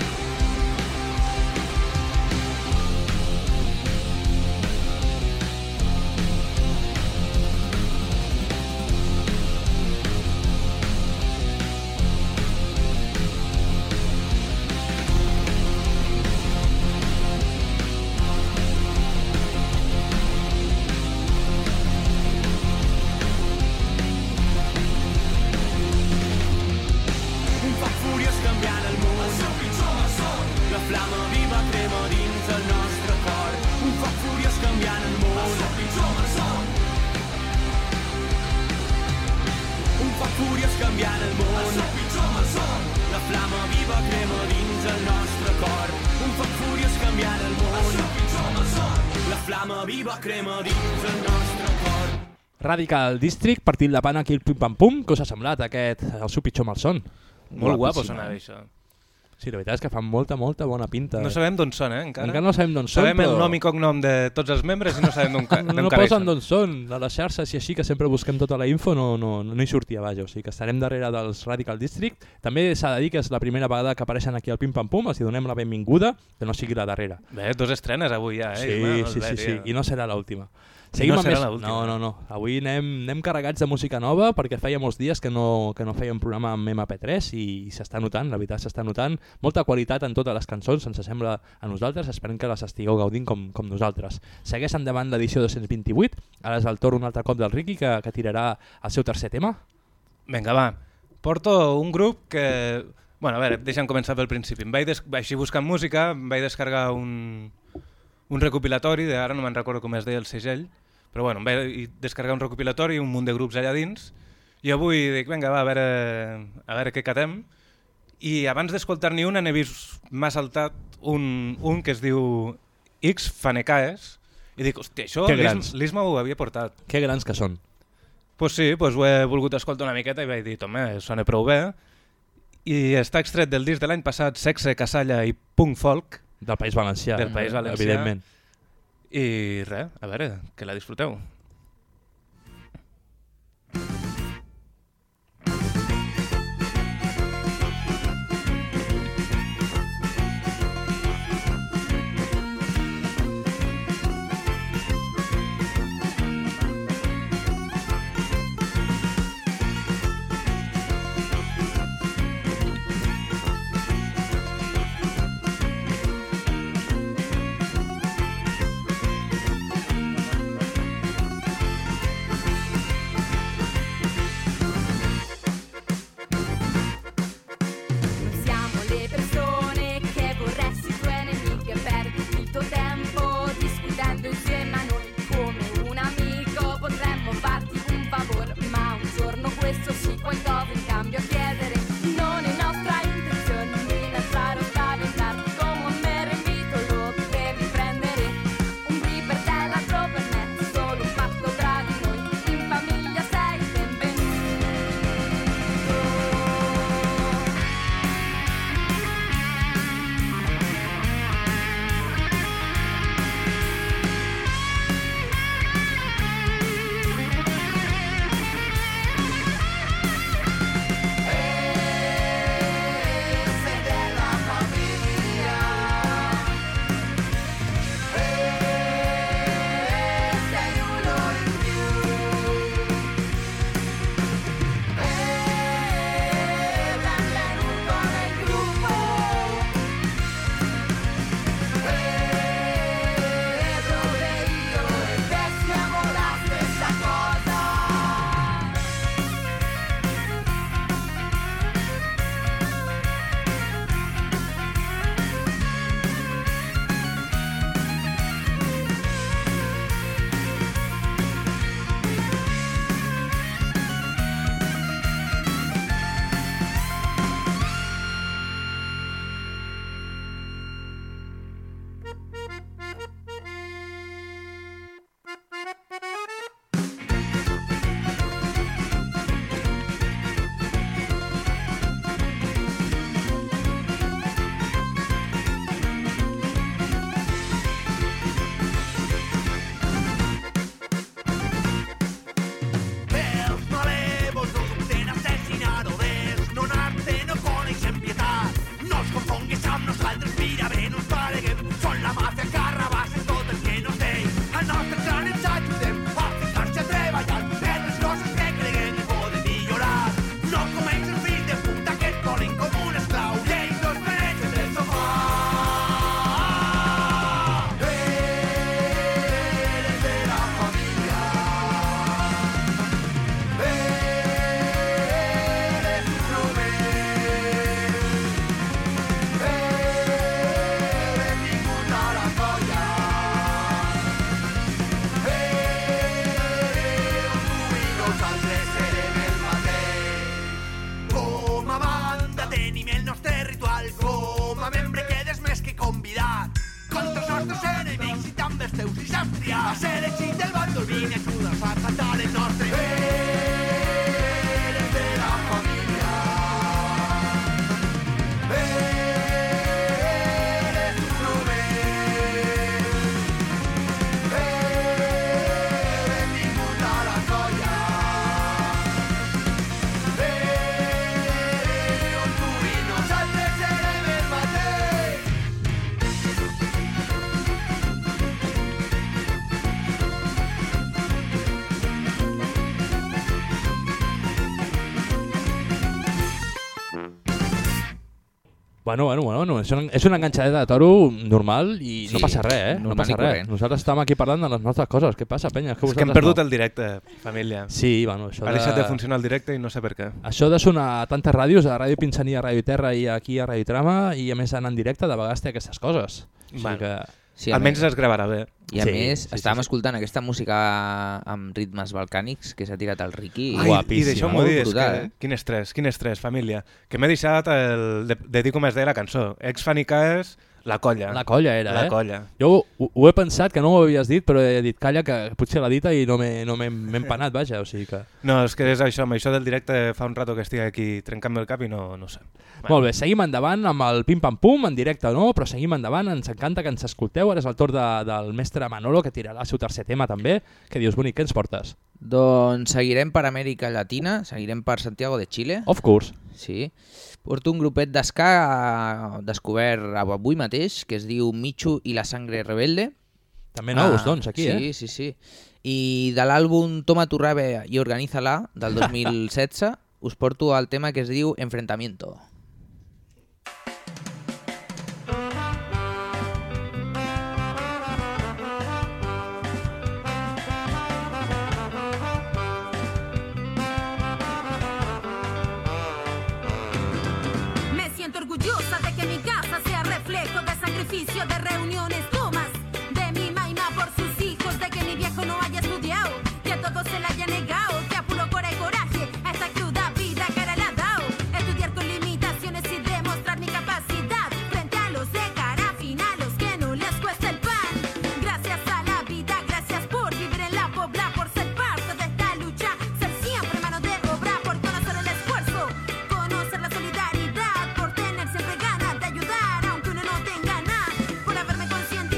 Radical District, partint la pana aquí el pim-pam-pum. Què us ha semblat aquest, el seu pitjor malson? Molt guapo sonava això. Sí, la veritat és que fan molta, molta bona pinta. No sabem d'on són, eh, encara. Encara no sabem d'on són, Sabem però... el nom i cognom de tots els membres i no sabem d'on no, no posen d'on són. A les xarxes i així, que sempre busquem tota la info, no, no, no hi sortia, vaja. O sigui que estarem darrere dels Radical District. També s'ha de dir que és la primera vegada que apareixen aquí al pim-pam-pum, els hi donem la benvinguda, que no sigui la darrera. Bé, dos estrenes avui ja, eh? Sí, Isma, sí, sí, sí, i no serà l'última. No serà més... l'última. No, no, no. Avui anem, anem carregats de música nova perquè feia molts dies que no, que no feia un programa amb ema pe tres i, i s'està notant, la veritat s'està notant. Molta qualitat en totes les cançons, ens sembla a nosaltres, esperem que les estigueu gaudint com, com nosaltres. Segueix endavant l'edició dos-cents vint-i-vuit, ara és el torn un altre cop del Riqui que, que tirarà el seu tercer tema. Vinga, va. Porto un grup que... Bueno, a veure, deixa'm començar pel principi. Em vaig des... així buscant música, em vaig descarregar un, un recopilatori, de... ara no me'n recordo com es deia el segell, però bueno, em vaig descarregar un recopilatori, un munt de grups allà dins, i avui dic, vinga, va, a veure, a veure què catem. I abans d'escoltar-n'hi una n'he vist, m'ha saltat un, un que es diu X Fanecaes, i dic, hòstia, això l'Isma ho havia portat. Que grans que són. Pues sí, pues ho he volgut escoltar una miqueta i vaig dir, home, sona prou bé. I està extret del disc de l'any passat, Sexe, Casalla i Punk Folk. Del País Valencià, del País Valencià, evidentment. I res, a veure, que la disfruteu. A ser èxit del bàndol vine a ajudar a cantar les nostres veres de la família. Eres un promès. Benvingut a la colla. Eres tu i nosaltres serem el mateix. Bueno, bueno, bueno, és una, és una enganxadeta de toro normal i Sí, no passa res, eh? No normal passa i res. corrent. Nosaltres estem aquí parlant de les nostres coses. Què passa, penya? És que, És que hem vosaltres perdut no. el directe, família. Sí, bueno, això Ha de... deixat de funcionar el directe i no sé per què. Això de sonar a tantes ràdios, a Ràdio Pinsania, a Ràdio Terra i aquí a Ràdio Trama, i a més anar en directe, de vegades té aquestes coses. O sigui Bueno, que... Sí, a almenys més- es gravarà bé. I a Sí, més, sí, sí, estàvem sí. escoltant aquesta música amb ritmes balcànics que s'ha tirat el Riqui. Ai, I deixeu-m'ho dir, és brutal, que, eh? quin estrès, quin estrès, família. Que m'he deixat el, de, de dir com es deia la cançó. Ex Fanicaes, La Colla. La colla era, La eh? Colla. Jo ho, ho he pensat, que no ho havies dit, però he dit, calla, que potser l'ha dita i no m'he no m'he m'he empanat, vaja, o sigui que... No, és que és això, amb això del directe fa un rato que estic aquí trencant-me el cap i no, no sé. Molt bé, seguim endavant amb el pim-pam-pum, en directe o no, però seguim endavant, ens encanta que ens escolteu. Ara és el torn de, del mestre Manolo, que tirarà el seu tercer tema també. Què dius, bonic, què ens portes? Doncs seguirem per Amèrica Latina, seguirem per Santiago de Chile. Of course. Sí. Porto un grupet d'esca descobert avui mateix, que es diu Michu i la sangre rebelde. També nous, doncs, aquí, sí, eh? Sí, sí, sí. I de l'àlbum Toma tu rave i organízala, del dos mil setze, us porto el tema que es diu Enfrentamiento. Me siento orgullosa de que mi casa sea reflejo de sacrificio, de reuniones, tomas de mi maima por sus hijos, de que mi viejo no haya estudiado, que a todos se le haya negado, que a puro cora y coraje a esta cruda vida cara le ha dado. Estudiar con limitaciones y demostrar mi capacidad frente a los de cara fina, los que no les cuesta el pan. Gracias a la vida, gracias por vivir en la pobla, por ser parte de esta lucha, ser siempre mano de obra, por conocer el esfuerzo, conocer la solidaridad, por tener siempre ganas de ayudar, aunque uno no tenga nada, por haberme consciente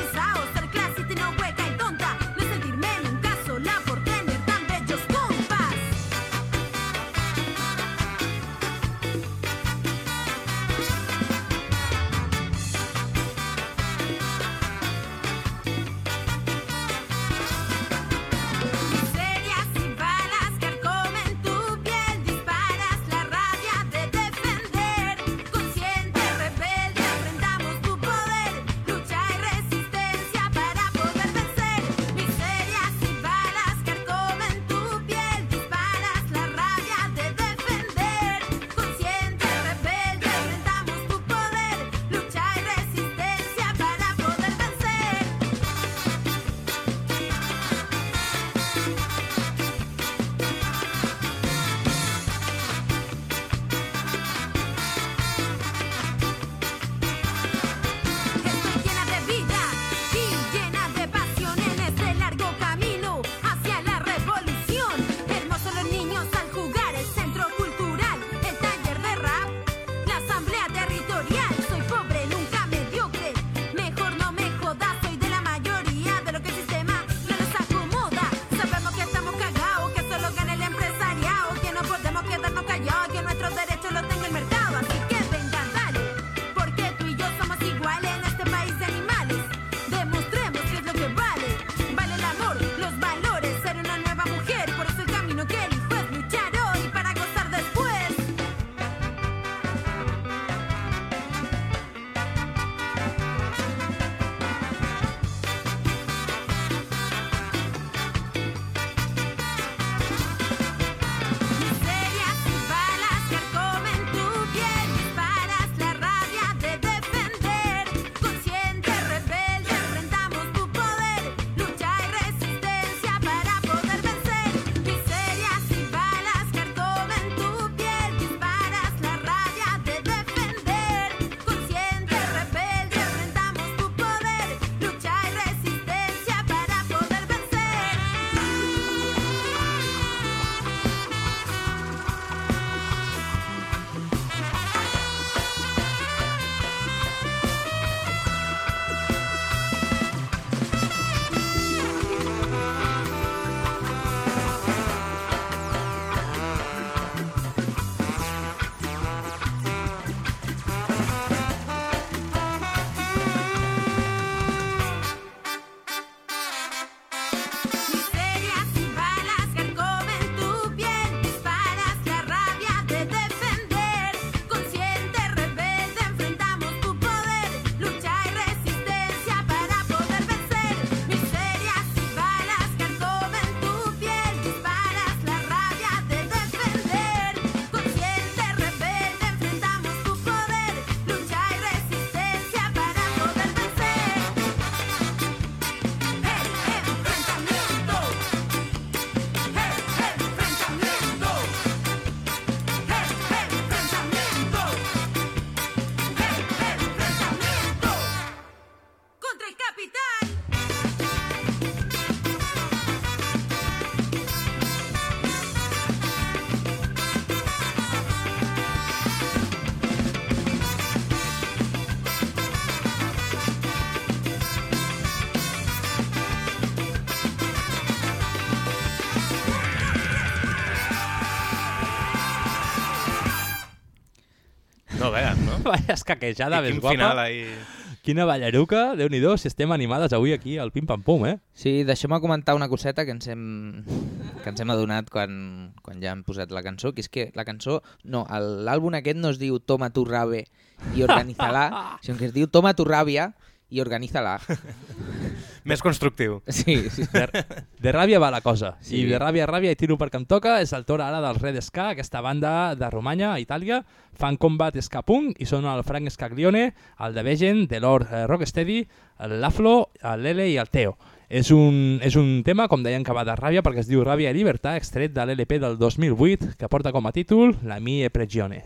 no vean, no? Vaya escaquejada I més quin guapa. final ahí... Quina ballaruca, Déu-n'hi-do, si estem animades avui aquí al Pim Pam Pum, eh? Sí, deixem-me comentar una coseta que ens hem, que ens hem adonat quan, quan ja hem posat la cançó, que és que la cançó, no, l'àlbum aquest no es diu Toma tu rave i organiza-la, sinó que es diu Toma tu ràbia i organiza-la. Més constructiu. Sí, sí. De, de ràbia va la cosa. Sí. I de ràbia a ràbia i tiro perquè em toca. És el torn ara dels Red Ska, aquesta banda de Romanya, a Itàlia. Fan combat ska punk i són el Frank Scaglione, el de Vegen, de Lord Rocksteady, l'Aflo, el Lele i el Teo. És un, és un tema, com deien, que va de ràbia perquè es diu Ràbia i Libertà, extret de l'L P del dos mil vuit, que porta com a títol La mie prigione.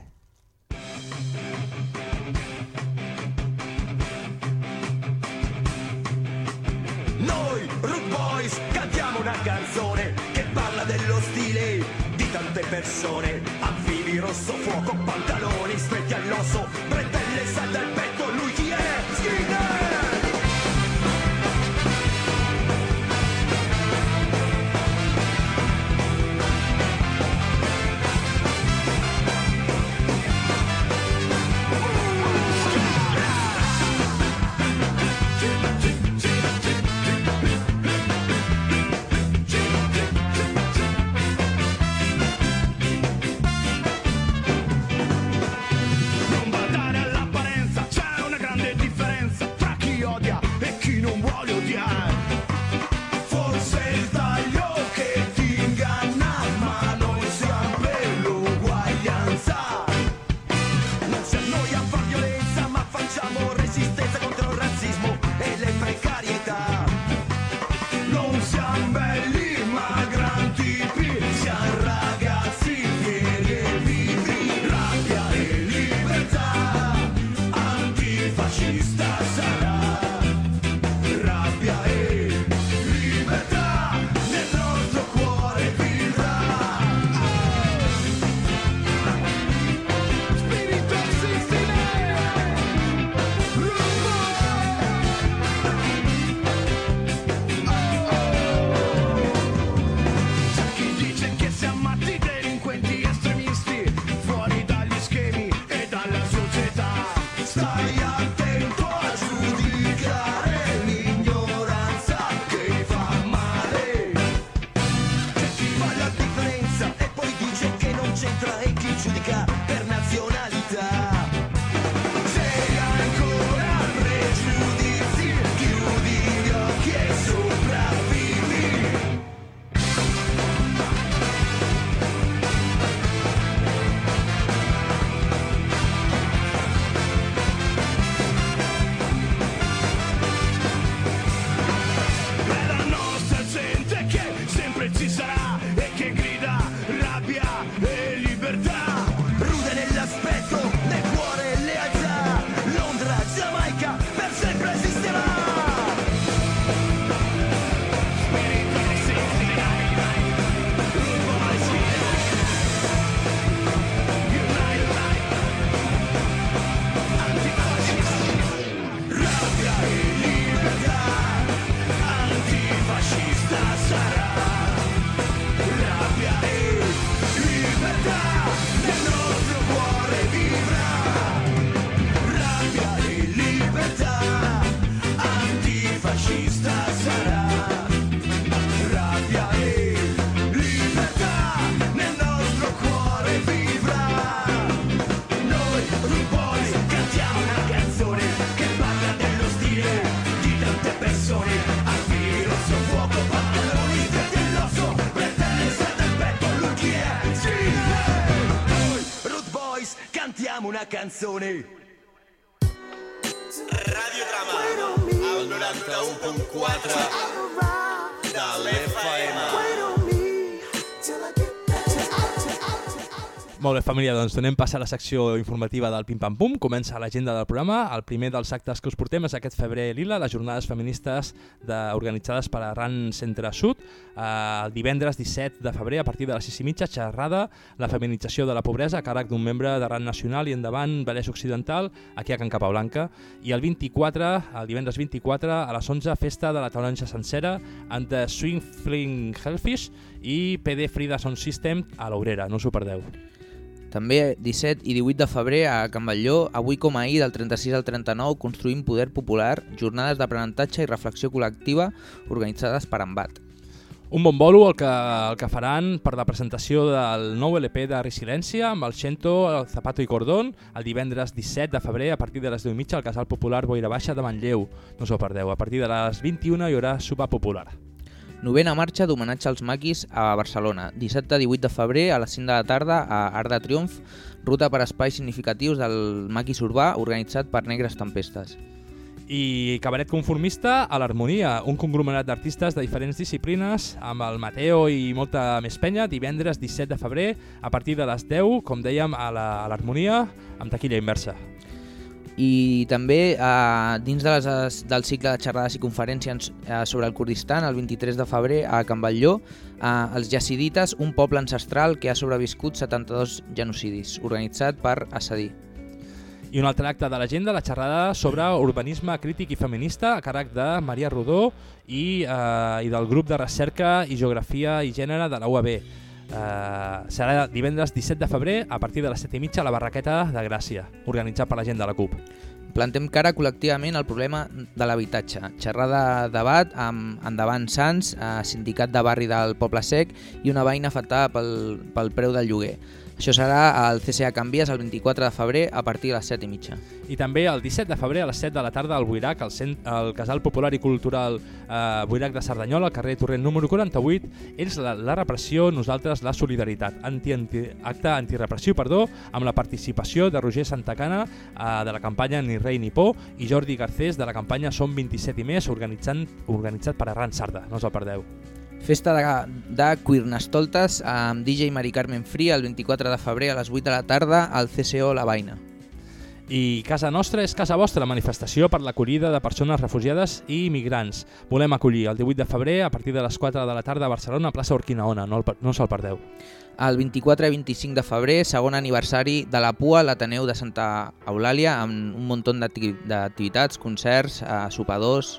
Noi, Root Boys, cantiamo una canzone che parla dello stile di tante persone. Anfibi, rosso fuoco, pantaloni stretti all'osso, bretelle salda al petto, lui chi è? Skinner! Una canzone. Radio Trama al noranta-u punt quatre de l'F M. Molt bé, família, doncs donem pas a la secció informativa del Pim Pam Pum. Comença l'agenda del programa. El primer dels actes que us portem és aquest febrer lila, les jornades feministes de, organitzades per Arran Centre Sud. Eh, el divendres disset de febrer, a partir de les sis i mitja, xerrada la feminització de la pobresa a càrrec d'un membre d'Arran Nacional i Endavant Vallès Occidental, aquí a Can Capablanca. I el vint-i-quatre, el divendres vint-i-quatre, a les onze, festa de la taronja sencera amb The Swing Fling Hellfish i P D Frida Sound System a l'Obrera, no us ho perdeu. També disset i divuit de febrer a Can Batlló, avui com ahir, del trenta-sis al trenta-nou, Construïm Poder Popular, jornades d'aprenentatge i reflexió col·lectiva organitzades per Embat. Un bon bolo el que, el que faran per la presentació del nou L P de Resilència amb el Xento, el Zapato i Cordón el divendres disset de febrer a partir de les deu i mitja al Casal Popular Boira Baixa de Manlleu. No us ho perdeu, a partir de les vint-i-una hi haurà sopar popular. Novena marxa d'homenatge als maquis a Barcelona, dissabte divuit de febrer a les cinc de la tarda a Arc de Triomf, ruta per espais significatius del maquis urbà organitzat per Negres Tempestes. I cabaret conformista a l'Harmonia, un conglomerat d'artistes de diferents disciplines amb el Mateo i molta més penya, divendres disset de febrer a partir de les deu, com dèiem, a l'Harmonia amb taquilla inversa. I també eh, dins de les, del cicle de xerrades i conferències eh, sobre el Kurdistan, el vint-i-tres de febrer a Can Batlló, eh, els Yazidites, un poble ancestral que ha sobreviscut setanta-dos genocidis, organitzat per Assadí. I un altre acte de l'agenda, la xerrada sobre urbanisme crític i feminista a càrrec de Maria Rodó i, eh, i del grup de recerca i geografia i gènere de la U A B. Uh, serà divendres disset de febrer a partir de les set i mitja a la Barraqueta de Gràcia, organitzat per la gent de la CUP. Plantem cara col·lectivament al problema de l'habitatge. Xerrada debat amb Endavant Sants, eh, sindicat de barri del Poble Sec i una veïna afectada pel, pel preu del lloguer. Això serà al C C A Canvies el vint-i-quatre de febrer a partir de les set i mitja. I també el disset de febrer a les set de la tarda al Buirac, al, cent, al Casal Popular i Cultural eh, Buirac de Cerdanyola, al carrer Torrent número quaranta-vuit, ells la, la repressió, nosaltres la solidaritat. Anti, anti, acte antirepressiu, perdó, amb la participació de Roger Santacana eh, de la campanya Ni rei ni por i Jordi Garcés de la campanya Som vint-i-set i més, organitzat per Arran Sarda, no us el perdeu. Festa de, de Cuirnestoltes amb D J Mari Carmen Free el vint-i-quatre de febrer a les vuit de la tarda al C C O La Vaina. I Casa Nostra és Casa Vostra, manifestació per l'acollida de persones refugiades i immigrants. Volem acollir el divuit de febrer a partir de les quatre de la tarda a Barcelona, a plaça Urquinaona, no, el, no se'l perdeu. El vint-i-quatre i vint-i-cinc de febrer, segon aniversari de la P U A, l'Ateneu de Santa Eulàlia, amb un munt d'activitats, concerts, eh, sopadors...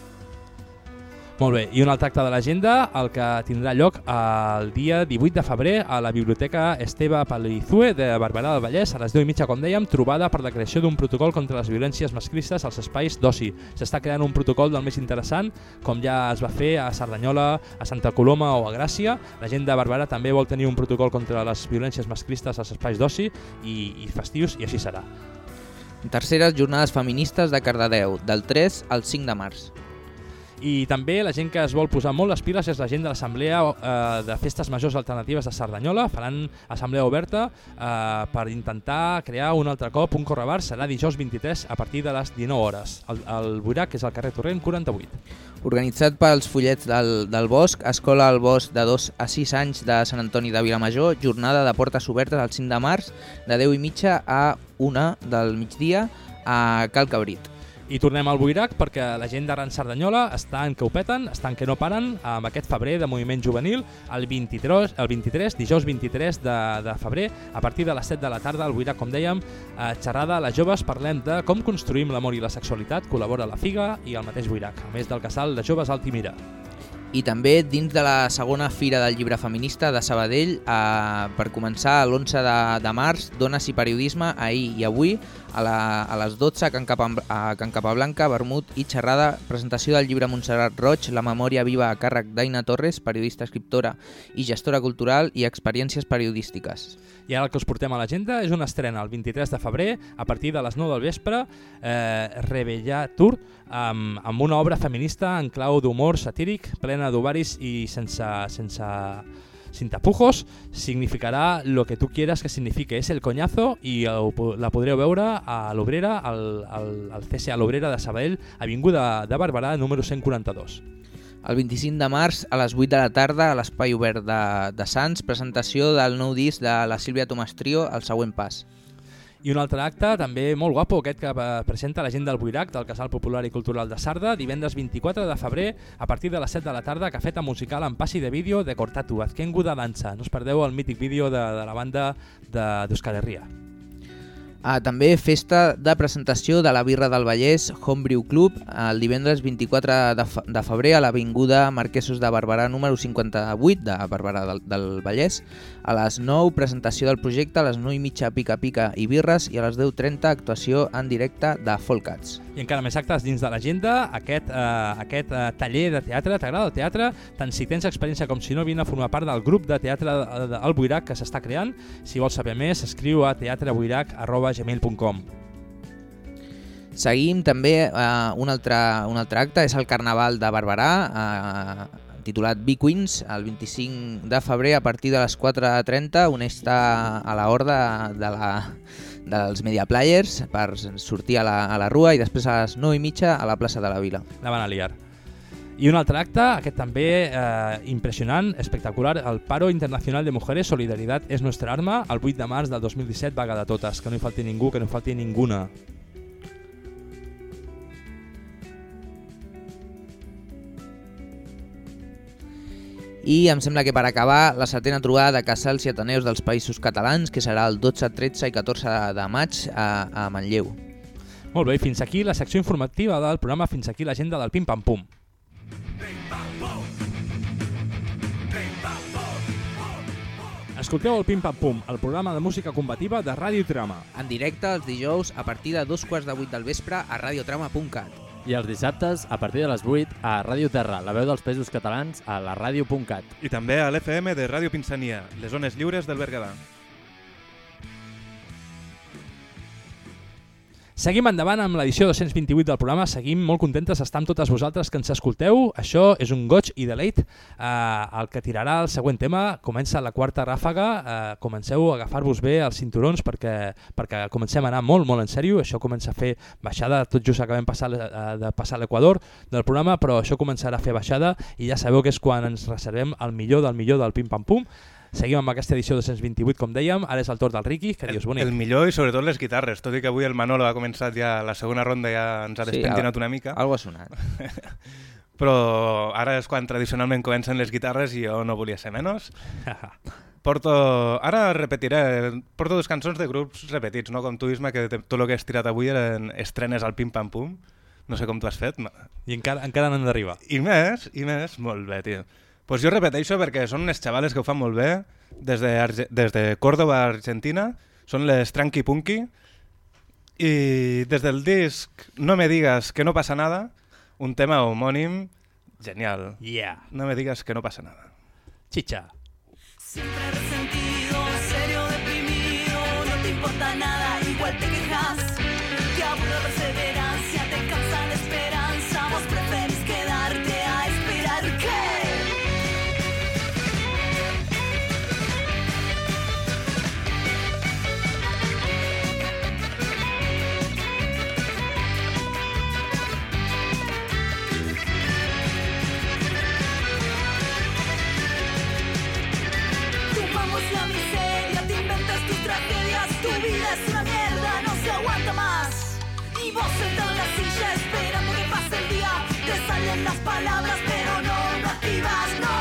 Molt bé, i un altre acte de l'agenda, el que tindrà lloc el dia divuit de febrer a la Biblioteca Esteve Palizue de Barberà del Vallès, a les deu i mitja, com dèiem, trobada per la creació d'un protocol contra les violències masclistes als espais d'oci. S'està creant un protocol del més interessant, com ja es va fer a Cerdanyola, a Santa Coloma o a Gràcia. La gent de Barberà també vol tenir un protocol contra les violències masclistes als espais d'oci i, i festius, i així serà. Terceres jornades feministes de Cardedeu, del tres al cinc de març. I també la gent que es vol posar molt les piles és la gent de l'Assemblea eh, de Festes Majors Alternatives de Cerdanyola. Faran assemblea oberta eh, per intentar crear un altre cop un correbar. Serà dijous vint-i-tres a partir de les dinou hores. El, el Buirac, que és al carrer Torrent quaranta-vuit. Organitzat pels Follets del, del Bosc, Escola al Bosc de dos a sis anys de Sant Antoni de Vilamajor, jornada de portes obertes el cinc de març, de deu i mitja a una del migdia a Cal Cabrit. I tornem al Buirac perquè la gent d'Arran Cerdanyola estan que ho peten, estan que no paren amb aquest febrer de moviment juvenil el vint-i-tres, el vint-i-tres dijous vint-i-tres de, de febrer a partir de les set de la tarda al Buirac, com dèiem, eh, xerrada a les joves, parlem de com construïm l'amor i la sexualitat, col·labora la Figa i el mateix Buirac, a més del casal de joves Altimira. I també dins de la segona Fira del Llibre Feminista de Sabadell, eh, per començar l'onze de, de març, Dones i Periodisme, ahir i avui, a, la, a les dotze a Can, Capa, a Can Capablanca, Vermut i xerrada, presentació del llibre Montserrat Roig, La memòria viva a càrrec d'Aina Torres, periodista, escriptora i gestora cultural i experiències periodístiques. I ara el que us portem a l'agenda és una estrena el vint-i-tres de febrer, a partir de les nou del vespre, eh, Rebellà Tour, amb, amb una obra feminista en clau d'humor satíric, plena d'ovaris i sense, sense, sin tapujos. Significarà lo que tu quieras que signifique. És el coñazo i el, la podreu veure a l'Obrera, al, al, al C C A l'Obrera de Sabadell, avinguda de Barberà, número cent quaranta-dos. El vint-i-cinc de març a les vuit de la tarda a l'Espai Obert de, de Sants, presentació del nou disc de la Sílvia Tomàs Trio, El següent pas. I un altre acte també molt guapo, aquest que presenta la gent del Buirac, del Casal Popular i Cultural de Sarda, divendres vint-i-quatre de febrer a partir de les set de la tarda, cafeta musical amb passi de vídeo de Cortatu, Azkengu de dansa. No us perdeu el mític vídeo de, de la banda d'Euskal Herria. Ah, també festa de presentació de la Birra del Vallès Homebrew Club el divendres vint-i-quatre de, de febrer a l'Avinguda Marquesos de Barberà número cinquanta-vuit de Barberà del, del Vallès. A les nou, presentació del projecte, a les nou i mitja pica pica i birres i a les deu trenta actuació en directe de Folkats. I encara més actes dins de l'agenda, aquest, eh, aquest eh, taller de teatre. T'agrada el teatre? Tant si tens experiència com si no, vine a formar part del grup de teatre del Buirac que s'està creant. Si vols saber més, escriu a teatrebuirac arroba gmail punt com. Seguim també eh, un, altre, un altre acte, és el Carnaval de Barberà, eh, titulat Be Queens, el vint-i-cinc de febrer a partir de les quatre trenta, on està a la horda de la, dels Media Players per sortir a la, a la rua i després a les nou i mitja a la plaça de la Vila. La van a liar. I un altre acte, aquest també eh, impressionant, espectacular, el Paro Internacional de Mujeres, Solidaridad es nuestra arma, el vuit de març del dos mil disset, vaga de totes, que no hi falti ningú, que no hi falti ninguna. I em sembla que per acabar, la setena trobada de casals i ateneus dels països catalans, que serà el dotze, tretze i catorze de maig a, a Manlleu. Molt bé, i fins aquí la secció informativa del programa, fins aquí l'agenda del Pim Pam Pum. Escolteu el Pim Pam Pum, el programa de música combativa de Ràdio Trama. En directe els dijous a partir de dos quarts de vuit del vespre a radiotrama punt cat. I els dissabtes a partir de les vuit a Ràdio Terra, la veu dels països catalans a la ràdio punt cat. I també a l'F M de Ràdio Pinsania, les zones lliures del Berguedà. Seguim endavant amb l'edició dos-cents vint-i-vuit del programa, seguim molt contentes d'estar amb totes vosaltres que ens escolteu. Això és un goig i deleit, eh, el que tirarà el següent tema. Comença la quarta ràfaga, eh, comenceu a agafar-vos bé els cinturons perquè, perquè comencem a anar molt, molt en sèrio. Això comença a fer baixada, tot just acabem passar, eh, de passar l'equador del programa, però això començarà a fer baixada i ja sabeu que és quan ens reservem el millor del millor del Pim Pam Pum. Seguim amb aquesta edició dos-cents vint-i-vuit, com dèiem. Ara és el torn del Riqui, que dius bonic. El millor i sobretot les guitarres, tot i que avui el Manolo ha començat ja la segona ronda, ja ens ha despentinat sí, una mica. Algo ha sonat. Però ara és quan tradicionalment comencen les guitarres i jo no volia ser menys. Porto, ara repetiré, porto dues cançons de grups repetits, no com tu, Isma, que tot el que has tirat avui eren estrenes al Pim Pam Pum. No sé com t'ho has fet. No. I encara, encara n'han d'arribar. I més, i més, molt bé, tio. Pues jo repeteixo perquè són unes xavales que ho fan molt bé des de, Arge des de Córdoba, Argentina. Són les Tranqui Punky. I des del disc No me digas que no pasa nada, un tema homònim genial. Yeah. No me digas que no pasa nada. Chicha. Siempre resentido, serio, deprimido, no te importa nada, igual te quejas. Te aburre la perseverancia, te cansa la esperanza, vos preferís quedarte a esperar que... La miseria, te inventas tus tragedias, tu vida es una mierda, no se aguanta más. Y vos sentado en la silla esperando que pase el día, te salen las palabras pero no, no activas, no.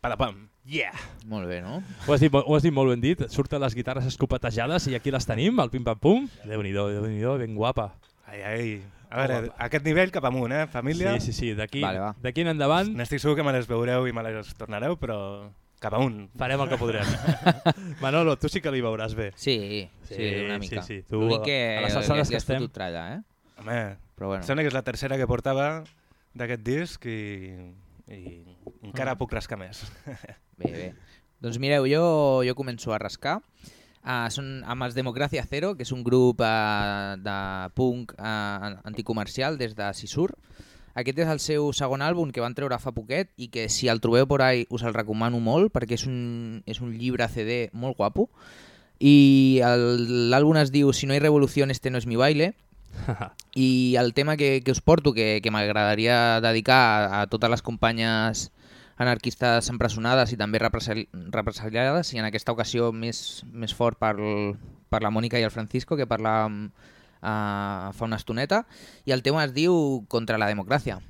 Padapam. Yeah! Molt bé, no? Ho has dit, ho has dit molt ben dit. Surten les guitarres escopetejades i aquí les tenim, el pim-pam-pum. Déu-n'hi-do, Déu-n'hi-do, ben guapa. Ai, ai. A veure, a aquest nivell cap amunt, eh, família? Sí, sí, sí, d'aquí vale, d'aquí en endavant... N'estic segur que me les veureu i me les tornareu, però cap amunt. Farem el que podrem. Manolo, tu sí que li veuràs bé. Sí, sí, sí una mica. Sí, sí. Tu, l'únic que a les alçades li, li que has estem... fotut tralla, eh? Home, però bueno. sembla que és la tercera que portava d'aquest disc i, i encara Mm. puc rascar més. Bé, bé. Doncs mireu, jo, jo començo a rascar. Uh, són amb els Democracia Zero, que és un grup uh, de punk uh, anticomercial des de Sisur. Aquest és el seu segon àlbum que van treure fa poquet i que si el trobeu por ahí us el recomano molt perquè és un, és un llibre C D molt guapo. I l'àlbum es diu Si no hay revolución este no es mi baile. I el tema que, que us porto, que, que m'agradaria dedicar a, a totes les companyes anarquistes empresonades i també represaliades, i en aquesta ocasió més, més fort per, per la Mònica i el Francisco, que parlàvem uh, fa una estoneta, i el tema es diu Contra la democràcia.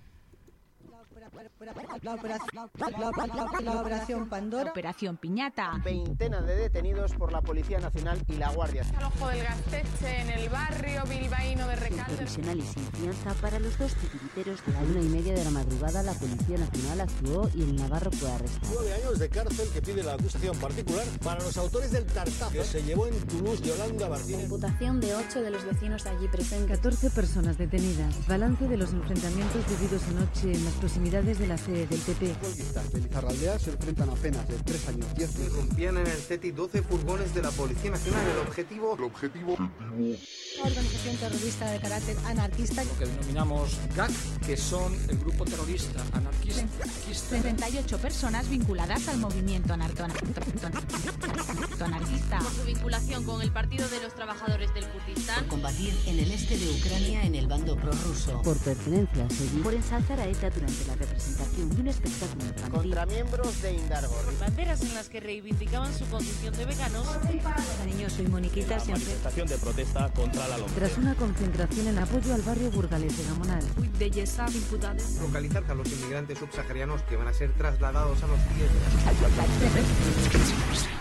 La operación, la, la, la, la operación Pandora. Operación Piñata. Veintena de detenidos por la Policía Nacional y la Guardia. Al ojo del Gasteche, en el barrio bilbaíno de Recalde. Provisional y sin fianza para los dos titiriteros. A la una y media de la madrugada la Policía Nacional actuó y el Navarro fue arrestado. Nueve años de cárcel que pide la acusación particular para los autores del tartazo que se llevó en Toulouse Yolanda Martínez. Imputación de ocho de los vecinos allí presentes. catorce personas detenidas. Balance de los enfrentamientos vividos anoche en las proximidades de la sede del P P. Los de Lizarraldea se enfrentan apenas de tres años diez meses. Rompían en el CETI doce furgones de la Policía Nacional. El objetivo... El objetivo... Una organización terrorista de carácter anarquista. Lo que denominamos G A C, que son el grupo terrorista anarquista. treinta y ocho personas vinculadas al movimiento anarquista. Por su vinculación con el Partido de los Trabajadores del Kurdistán. Por combatir en el este de Ucrania en el bando prorruso. Por pertenencia a seguir. Por ensalzar a ETA durante la representación de un espectáculo infantil. Contra miembros de Indargorri. Banderas en las que reivindicaban su condición de veganos. Cariño, soy Moniquita. Una manifestación de protesta contra la LOMCE. Tras una concentración en apoyo al barrio burgalés de Gamonal. De Yesab imputados. Localizar a los inmigrantes subsaharianos que van a ser trasladados a los pies de la...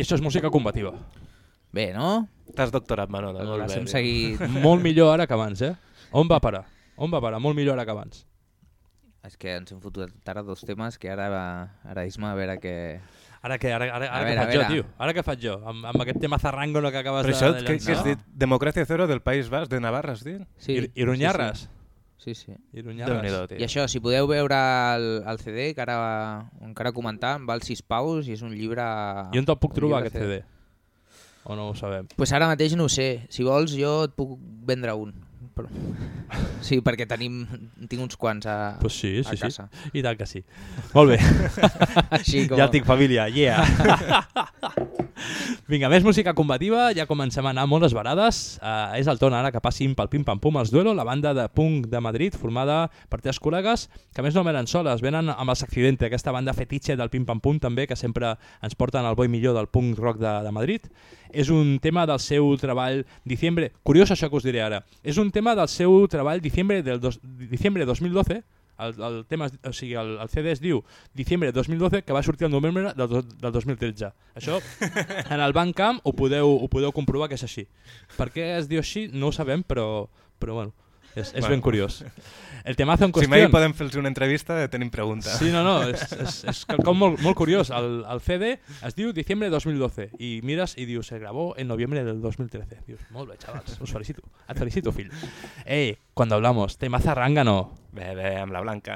I això és música combativa. Bé, no? T'has doctorat, Manolo. Molt bé. Seguit... Molt millor ara que abans, eh? On va parar? On va parar? Molt millor ara que abans. És que ens hem fotut ara dos temes que ara va... Ara Isma, a veure què... Ara què, ara, ara, ara veure, què faig jo, tio? Ara què faig jo? Amb, amb aquest tema zarrango que acabes Però de... això, de què, què has dit? Democràcia Cero del País Basc, de Navarra, has dit? Sí. I, Iruñarres? Sí, sí. Iruñarres. I això, si podeu veure el, el C D, que ara, encara comentar, val sis paus i és un llibre... I on te'l puc trobar, aquest C D? O no ho sabem? Pues ara mateix no ho sé. Si vols, jo et puc vendre un. Però... Sí, perquè tenim, tinc uns quants a, pues sí, sí, a casa. Sí. I tant que sí. Molt bé. Així com... Ja tinc família, yeah. Vinga, més música combativa, ja comencem a anar molt esbarades. Uh, és el torn ara que passin pel Pim Pam Pum els Duelo, la banda de punk de Madrid, formada per tres col·legues, que a més no venen soles, venen amb els Accidente, aquesta banda fetitxe del Pim Pam Pum també, que sempre ens porten el bo i millor del punk rock de, de Madrid. És un tema del seu treball Diciembre, curiós això que us diré ara, és un tema del seu treball Diciembre del dos, Diciembre dos mil doce, el, el, tema, o sigui, el, el C D es diu Diciembre dos mil doce, que va sortir el novembre del, do, del dos mil tretze. Això, en el Bandcamp ho podeu, ho podeu comprovar que és així. Per què es diu així no ho sabem, però, però bueno, és, és bueno. Ben curiós. El temazo en qüestió... Si mai podem fer-los una entrevista, tenim pregunta. Sí, no, no, és, és, és quelcom molt, molt curiós. El, el C D es diu Diciembre dos mil doce i mires i dius, se grabó en noviembre del dos mil trece. Dius, molt bé, xavals, us felicito. Et felicito, fill. Ei, cuando hablamos, temazo Rángano. Bé, bé, amb la Blanca.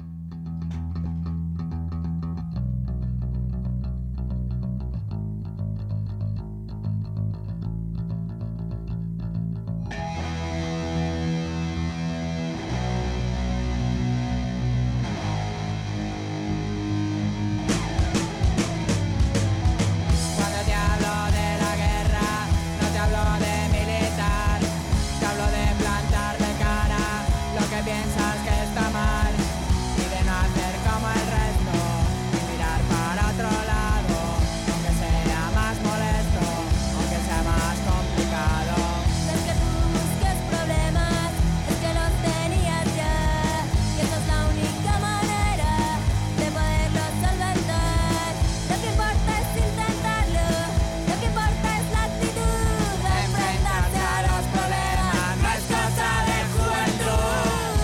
Piensas que está mal y de no hacer como el resto y mirar para otro lado, aunque sea más molesto, aunque sea más complicado. No es que tú busques problemas, es que los tenías ya y esa es la única manera de poderlos solventar. Lo que importa es intentarlo, lo que importa es la actitud de enfrentarse a los problemas. No es cosa de juventud.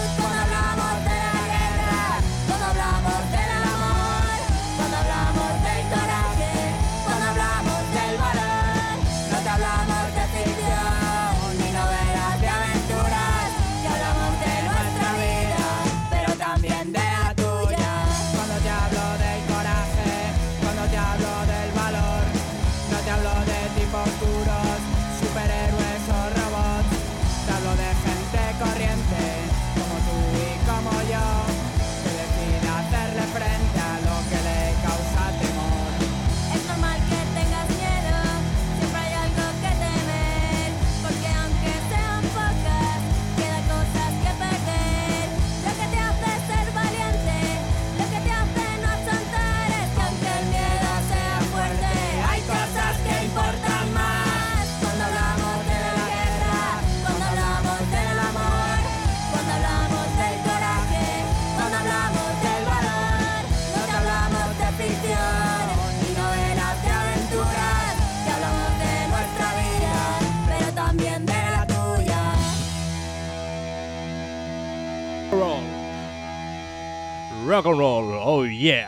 Rock and roll, oh yeah!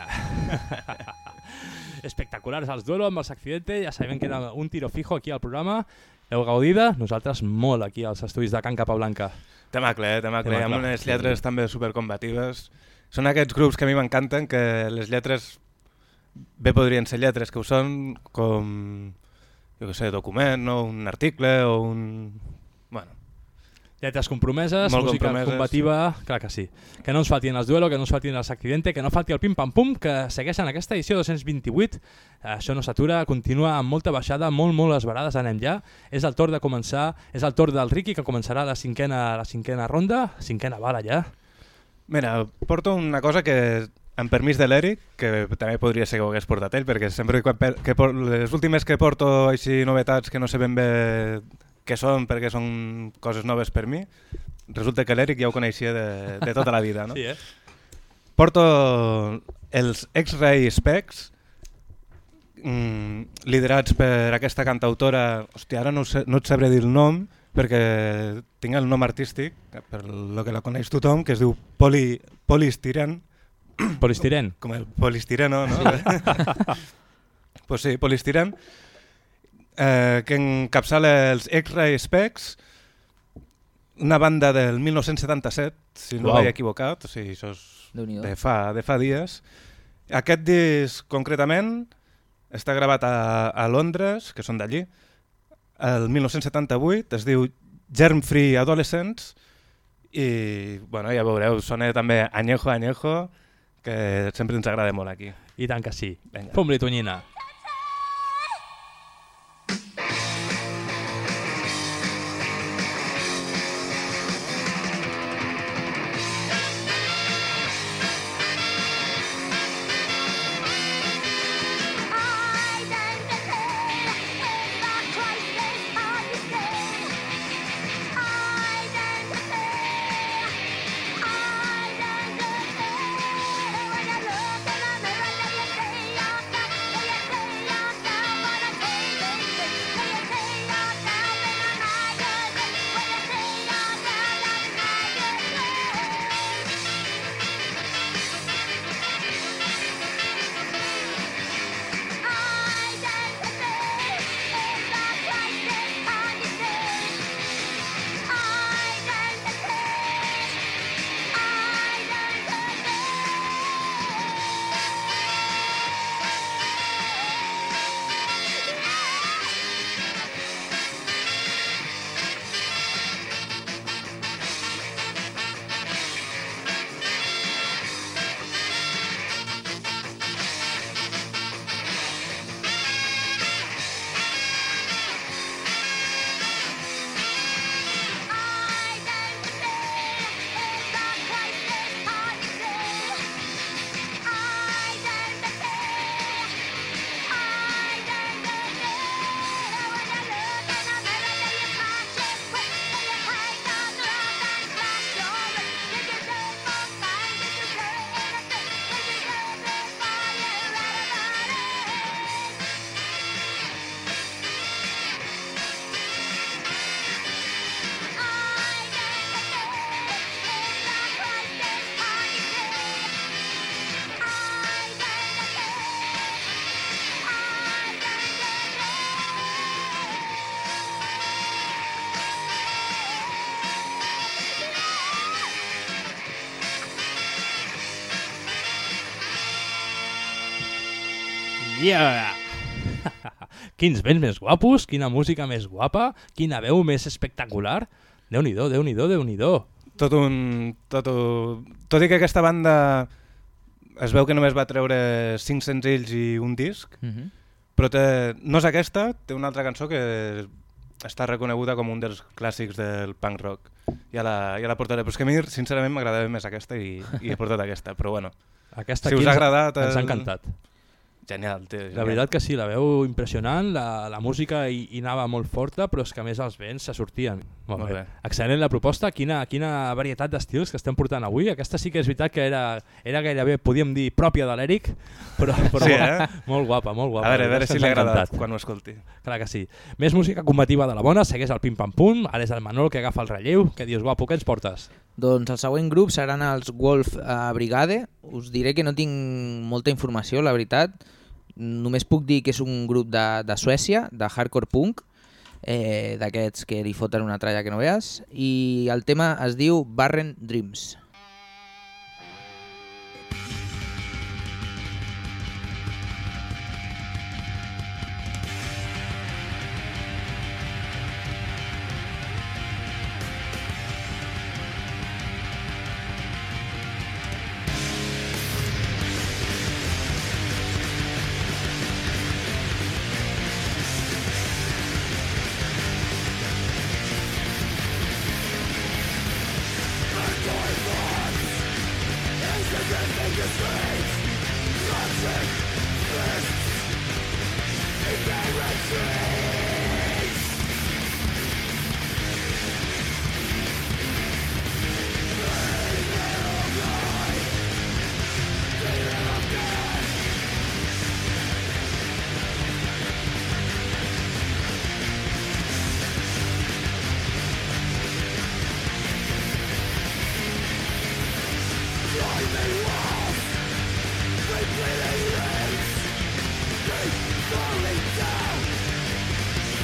Espectaculars els Duelo amb els Accidente, ja sabem que era un tiro fijo aquí al programa. Heu gaudida? Nosaltres molt aquí als estudis de Can Capablanca. Temacle, eh? Temacle, amb unes lletres també supercombatives. Són aquests grups que a mi m'encanten, que les lletres bé podrien ser lletres que ho són, com, jo què sé, document, no? Un article o un... Bueno... Lletres compromeses, molt música compromeses, combativa, sí. Clar que sí. Que no ens faltin els Duelo, que no ens faltin els Accidente, que no falti el Pim Pam Pum, que segueixen aquesta edició dos-cents vint-i-vuit. Això no s'atura, continua amb molta baixada, molt, molt esbarades, anem ja. És el torn de començar, és el torn del Ricky, que començarà la cinquena, la cinquena ronda, cinquena bala ja. Mira, porto una cosa que, amb permís de l'Eric, que també podria ser que ho hagués portat ell, perquè sempre que, que por, les últimes que porto així novetats que no sé ben bé què són, perquè són coses noves per mi, resulta que l'Eric ja ho coneixia de, de tota la vida, no? Sí, eh? Porto els X-Ray Specs, mm, liderats per aquesta cantautora, hòstia, ara no, sé, no et sabré dir el nom, perquè tinc el nom artístic, per lo que la coneix tothom, que es diu Poli, Polistiren. Polistiren? Com el Polistireno, no? Sí. Pues sí, Polistiren, eh, que encapçala els X-Ray Specs, una banda del mil nou-cents setanta-set, si no Uau. m'he equivocat, o sigui, això és de fa, de fa dies. Aquest disc, concretament, està gravat a, a Londres, que són d'allí, el mil nou-cents setanta-vuit, es diu Germ Free Adolescents, i bueno, ja veureu, sona també Añejo, Añejo, que sempre ens agrada molt aquí. I tant que sí. Vinga. Fum-li, Tonyina. Yeah! Quins vents més guapos, quina música més guapa, quina veu més espectacular. Déu-n'hi-do, Déu-n'hi-do, Déu-n'hi-do. Tot un... Tot, un... tot i que aquesta banda es veu que només va treure cinc senzills i un disc, Mhm. però té... no és aquesta, té una altra cançó que està reconeguda com un dels clàssics del punk rock. Ja la, ja la portaré, però és que a mi sincerament m'agradava més aquesta i, i he portat aquesta, però bueno. Aquesta si us aquí ha ens- agradat... ens ha el- encantat. Genial, tio. La veritat que sí, la veu impressionant, la, la música hi, hi anava molt forta, però és que a més els vents se sortien. Molt, Molt bé. bé. Excel·lent la proposta, quina, quina varietat d'estils que estem portant avui. Aquesta sí que és veritat que era, era gairebé, podíem dir, pròpia de l'Eric, però, però Sí, eh? molt guapa, molt guapa. A veure, a La veure veritat si que li ens ha agrada encantat. quan ho escolti. Clar que sí. Més música combativa de la bona, segueix el pim-pam-pum, ara és el Manol que agafa el relleu. Què dius, guapo, què ens portes? Doncs el següent grup seran els Wolf eh, Brigade. Us diré que no tinc molta informació, la veritat. Només puc dir que és un grup de, de Suècia, de hardcore punk, eh, d'aquests que li foten una tralla que no veus, i el tema es diu Barren Dreams.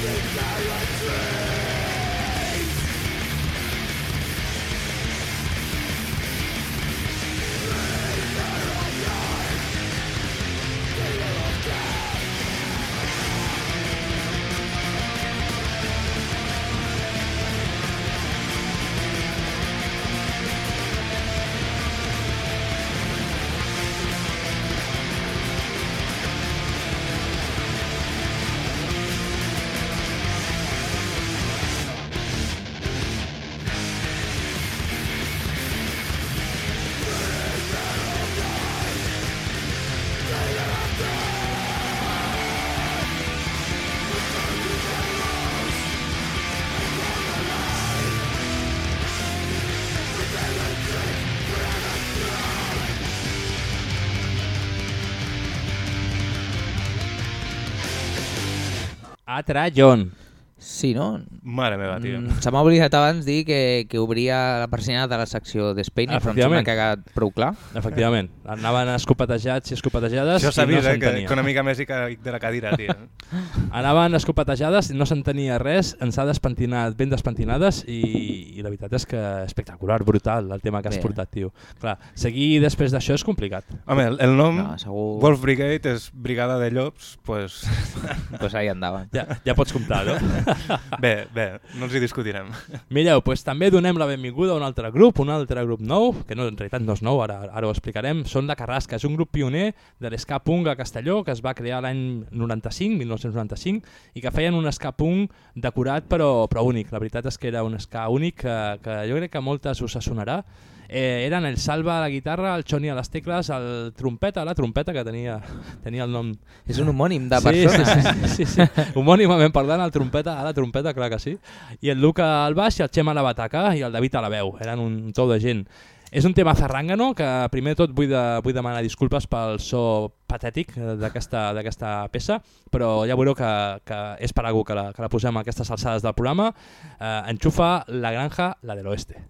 Atra John. Sí, no? Mare meva, tio. Mm, se m'ha oblidat abans dir que, que obria la persiana de la secció d'Espeina, però em sembla que ha quedat prou clar. Efectivament. Anaven escopetejats i escopetejades Això s'ha i no vist, eh, que, s'entenia. que una mica més i caic de la cadira, tio. Anaven escopetejades i no s'entenia res, ens ha despentinat, ben despentinades i, i la veritat és que espectacular, brutal el tema que has Bé. portat, tio. Clar, seguir després d'això és complicat. Home, el, el nom No, segur. Wolf Brigade és Brigada de Llops, pues... Pues ahí andaven. Ja, ja pots comptar, no? Bé, bé, no ens hi discutirem. Mireu, pues, també donem la benvinguda a un altre grup, un altre grup nou, que no, en realitat no és nou, ara, ara ho explicarem. Són La Carrasca, és un grup pioner de l'ska punk a Castelló, que es va crear l'any noranta-cinc, mil nou-cents noranta-cinc, i que feien un ska punk decorat però, però únic. La veritat és que era un ska únic que, que jo crec que a moltes us sonarà. Eh, eren el Salva a la guitarra, el Choni a les tecles, el Trompeta, la trompeta, que tenia, tenia el nom... És un homònim de sí, persona. Sí, sí, sí, sí. Homònimament parlant, el Trompeta a la trompeta, clar que sí. I el Luca al baix, i el Xema a la bataca i el David a la veu. Eren un tou de gent. És un tema zarrangano que primer de tot vull, de, vull demanar disculpes pel so patètic d'aquesta d'aquesta peça, però ja veureu que, que és per algú que la, que la posem a aquestes alçades del programa. Eh, enxufa La Granja, la del Oeste.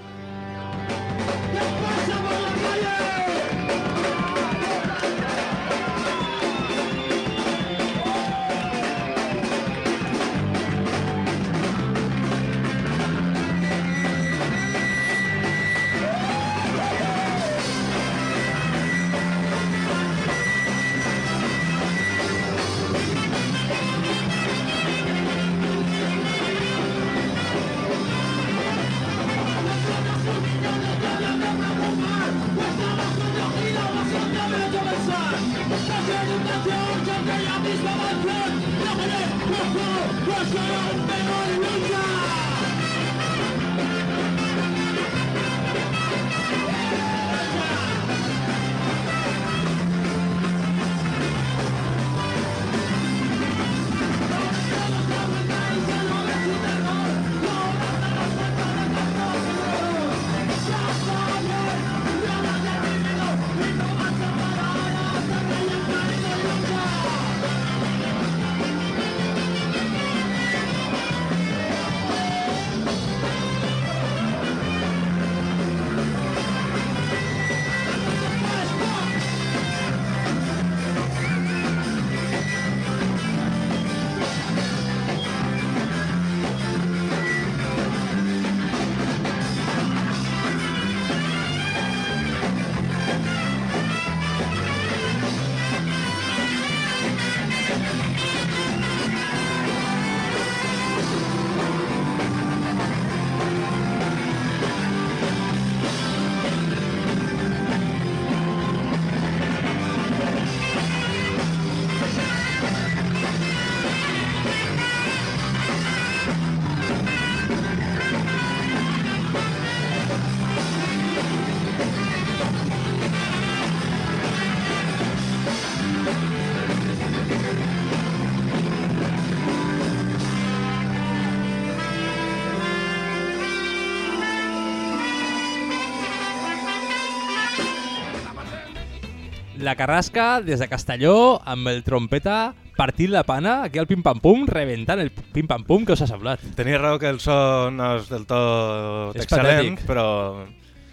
La Carrasca, des de Castelló, amb el Trompeta, partint la pana, aquí al pim-pam-pum, rebentant el pim-pam-pum, que us ha semblat? Tenia raó que el so no és del tot És excel·lent, patètic. però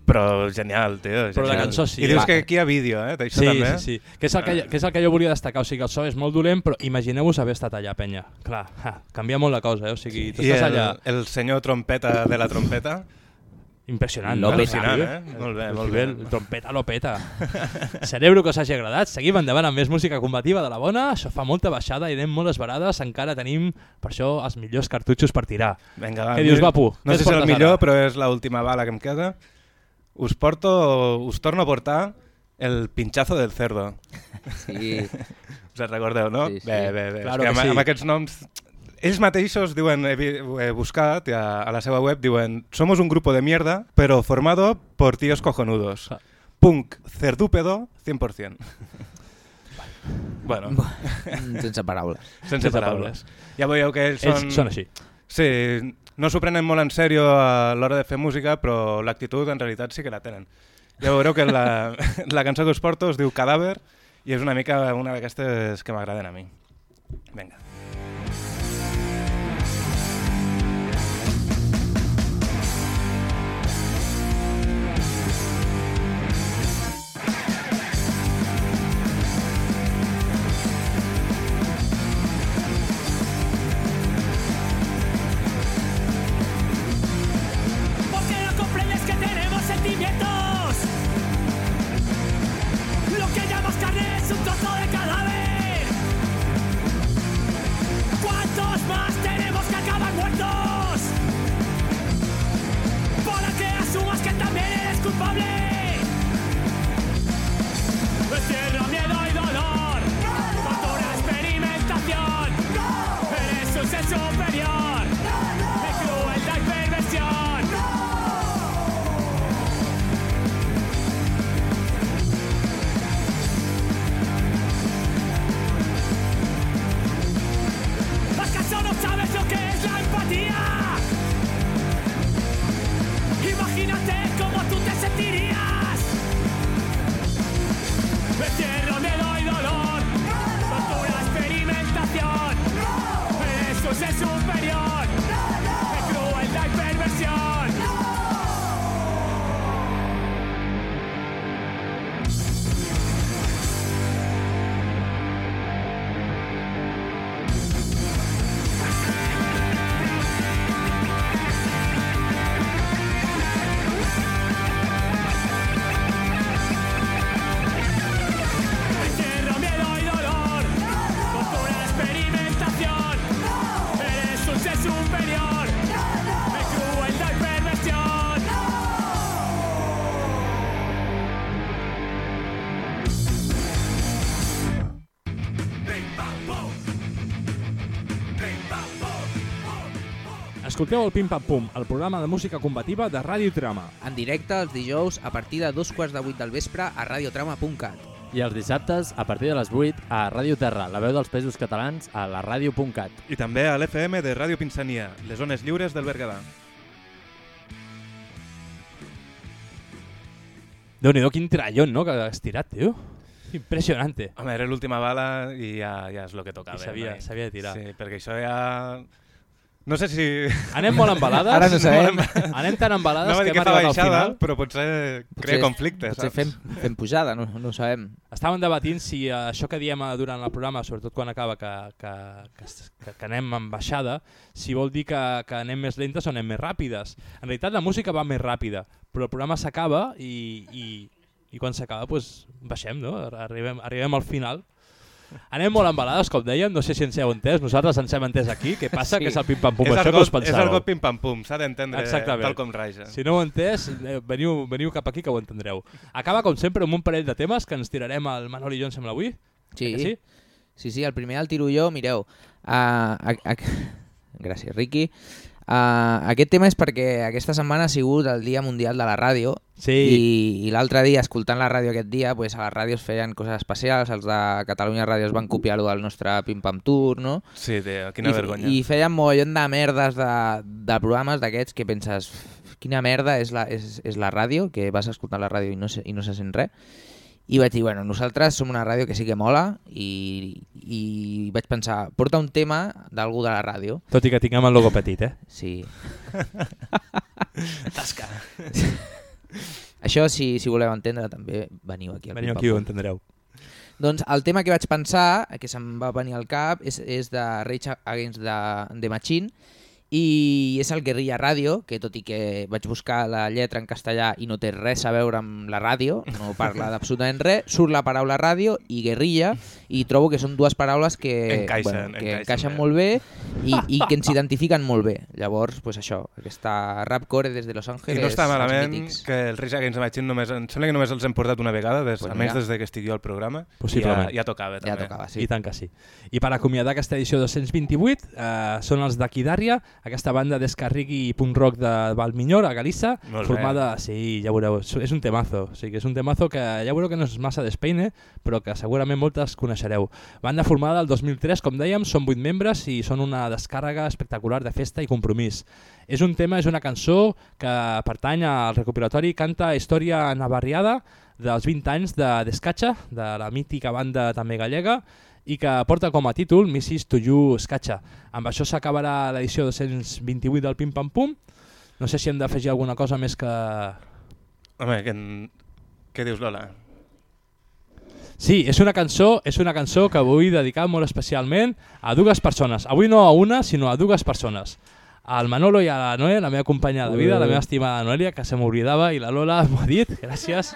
Però genial, tio. Però la cançó sí. I dius que aquí hi ha vídeo, eh? D'això sí, també. Sí, sí, que és, el que, que és el que jo volia destacar. O sigui, el so és molt dolent, però imagineu-vos haver estat allà, penya. Clar, ha, canvia molt la cosa, eh? O sigui, tu I estàs el, allà... el senyor trompeta de la trompeta... Impressionant. Lo no? peta, eh? Molt bé, molt bé. El trompeta lo peta. Celebro que us hagi agradat. Seguim endavant amb més música combativa de la bona. Això fa molta baixada i anem molt esbarades. Encara tenim, per això, els millors cartutxos per tirar. Vinga, va. Què dius, Vapu? No sé si és el millor, però és l'última bala que em queda. Us porto, us torno a portar el pinchazo del cerdo. Sí. Us en recordeu, no? Sí, sí. Bé, bé, bé. Claro és que que amb, sí. amb aquests noms... Ells mateixos diuen, he, he buscat a, a la seva web, diuen somos un grupo de mierda, pero formado por tíos cojonudos. Ah. Punk cerdúpedo cien por cien. Bueno. Sense paraules. Sense, Sense paraules. paraules. Ja veieu que ells, ells són... són així. Sí, no s'ho prenen molt en sèrio a l'hora de fer música, però l'actitud en realitat sí que la tenen. Ja veureu que la, la cançó que us porto es diu Cadàver i és una mica una d'aquestes que m'agraden a mi. Vinga. Escolteu el Pim Pam Pum, el programa de música combativa de Ràdio Trama. En directe els dijous a partir de dos quarts de vuit del vespre a radiotrama punt cat. I els dissabtes a partir de les vuit a Ràdio Terra, la veu dels Països Catalans, a la ràdio punt cat. I també a l'F M de Ràdio Pinsania, les zones lliures del Berguedà. Déu-n'hi-do, quin trallón, no?, que has tirat, tio. Impressionante. Home, era l'última bala i ja, ja és el que tocava. I s'havia de tirar. Sí, perquè això ja... No sé si... Anem molt embalades. Ara no sabem. Anem tan embalades no que hem arribat al final. Però potser crea conflictes. Potser fem, fem pujada, no, no ho sabem. Estàvem debatint si uh, això que diem durant el programa, sobretot quan acaba, que, que, que, que anem en baixada, si vol dir que, que anem més lentes o anem més ràpides. En realitat la música va més ràpida, però el programa s'acaba i, i, i quan s'acaba pues, baixem, no? Arribem, arribem al final. Anem molt embalades, com dèiem, no sé si ens heu entès, nosaltres ens hem entès aquí, què passa? Sí. Que és el pim-pam-pum, això que us pensàveu. És el got pim-pam-pum, s'ha d'entendre tal com raja. Si no ho heu entès, veniu, veniu cap aquí que ho entendreu. Acaba, com sempre, amb un parell de temes que ens tirarem al Manol i jo, em sembla, avui. Sí, sí? sí, sí, el primer el tiro jo, mireu. Uh, a, a... Gràcies, Riqui. Uh, aquest tema és perquè aquesta setmana ha sigut el Dia Mundial de la Ràdio sí. i, i l'altre dia, escoltant la ràdio aquest dia, pues, a les ràdios feien coses especials, els de Catalunya Ràdio es van copiar-ho del nostre Pim Pam Tour, no? Sí, tio, quina I, vergonya. I feien mogollon de merdes de, de programes d'aquests que penses quina merda és la, és, és la ràdio, que vas escoltar la ràdio i no se, i no se sent res. I vaig dir, bueno, nosaltres som una ràdio que sí que mola i, i vaig pensar, porta un tema d'algú de la ràdio. Tot i que tinguem el logo petit, eh? Sí. Tasca. Això, si, si voleu entendre, també veniu aquí al Veniu aquí, ho entendreu. Doncs el tema que vaig pensar, que se'm va venir al cap, és, és de Rage Against the, the Machine, i és el Guerrilla Radio, que tot i que vaig buscar la lletra en castellà i no té res a veure amb la ràdio, no parla d'absolutament res, surt la paraula ràdio i guerrilla, i trobo que són dues paraules que encaixen, bueno, que encaixen, encaixen molt bé i, i que ens identifiquen molt bé. Llavors, pues això, aquesta rapcore des de Los Angeles. I no està malament que el Rage Against the Machine només, em sembla que només els hem portat una vegada, des, pues almenys mira. des de que estic jo al programa, possiblement. ja, ja tocava també. Ja tocava, sí. I tant que sí. I per acomiadar aquesta edició dos-cents vint-i-vuit eh, són els d'Aquí Dària, aquesta banda d'escarrigui i punk rock de Valminyor, a Galissa, Molt formada, bé. Sí, ja veureu, és un temazo, o sigui, és un temazo que ja veureu que no és massa d'Espeine, però que segurament moltes coneixereu. Banda formada el dos mil tres, com dèiem, són vuit membres i són una descàrrega espectacular de festa i compromís. És un tema, és una cançó que pertany al recopilatori Canta Història Navarriada dels vint anys de Descatxa, de la mítica banda també gallega, i que porta com a títol Missis to You Scatxa. Amb això s'acabarà l'edició dos-cents vint-i-vuit del Pim Pam Pum. No sé si hem d'afegir alguna cosa més que... Home, què, què dius, Lola? Sí, és una cançó, és una cançó que vull dedicar molt especialment a dues persones. Avui no a una, sinó a dues persones. Al Manolo i a la Noé, la meva companya de vida, la meva estimada Noelia, que se m'oblidava, i la Lola m'ho ha dit, gràcies.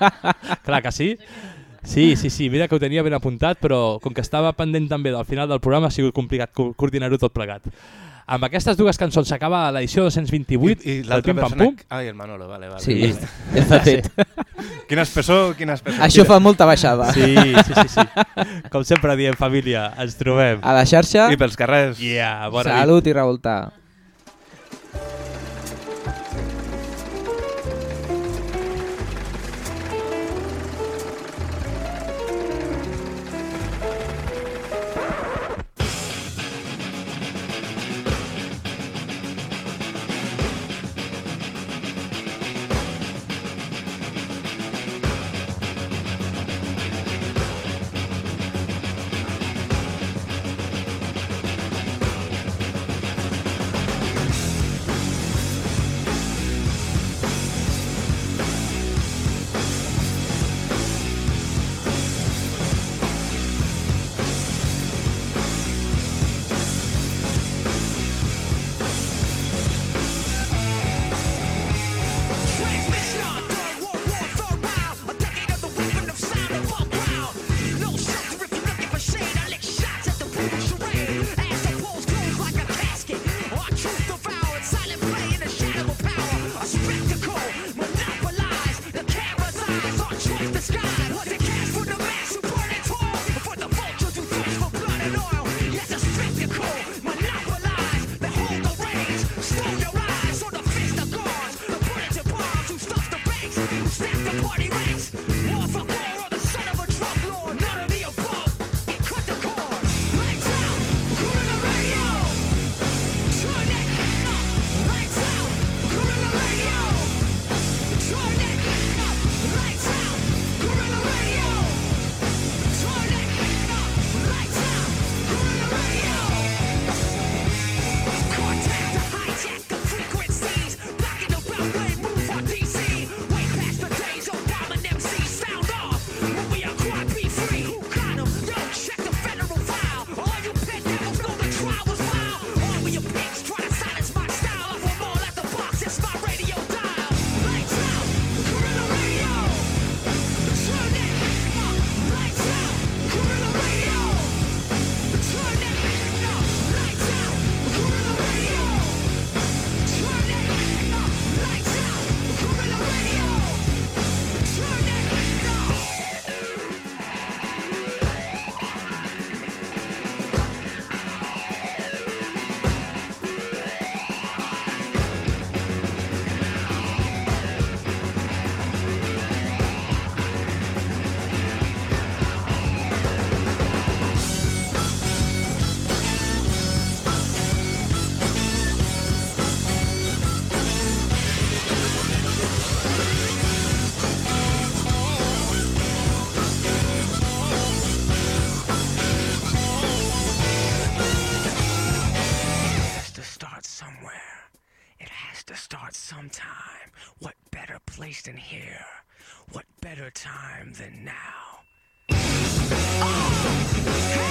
Clar que sí. Sí, sí, sí, mira que ho tenia ben apuntat, però com que estava pendent també del final del programa ha sigut complicat coordinar-ho tot plegat. Amb aquestes dues cançons s'acaba l'edició dos-cents vint-i-vuit I, i del Pim Pam persona... Pum. Ai, el Manolo, vale, vale. Sí, vale. ja està fet. Quin espessor, quin espessor. Això fa molta baixada. Sí, sí, sí, sí. Com sempre diem, família, ens trobem. A la xarxa. I pels carrers. Yeah, bona nit. Salut i revoltar. Found feasting here. What better time than now? Oh!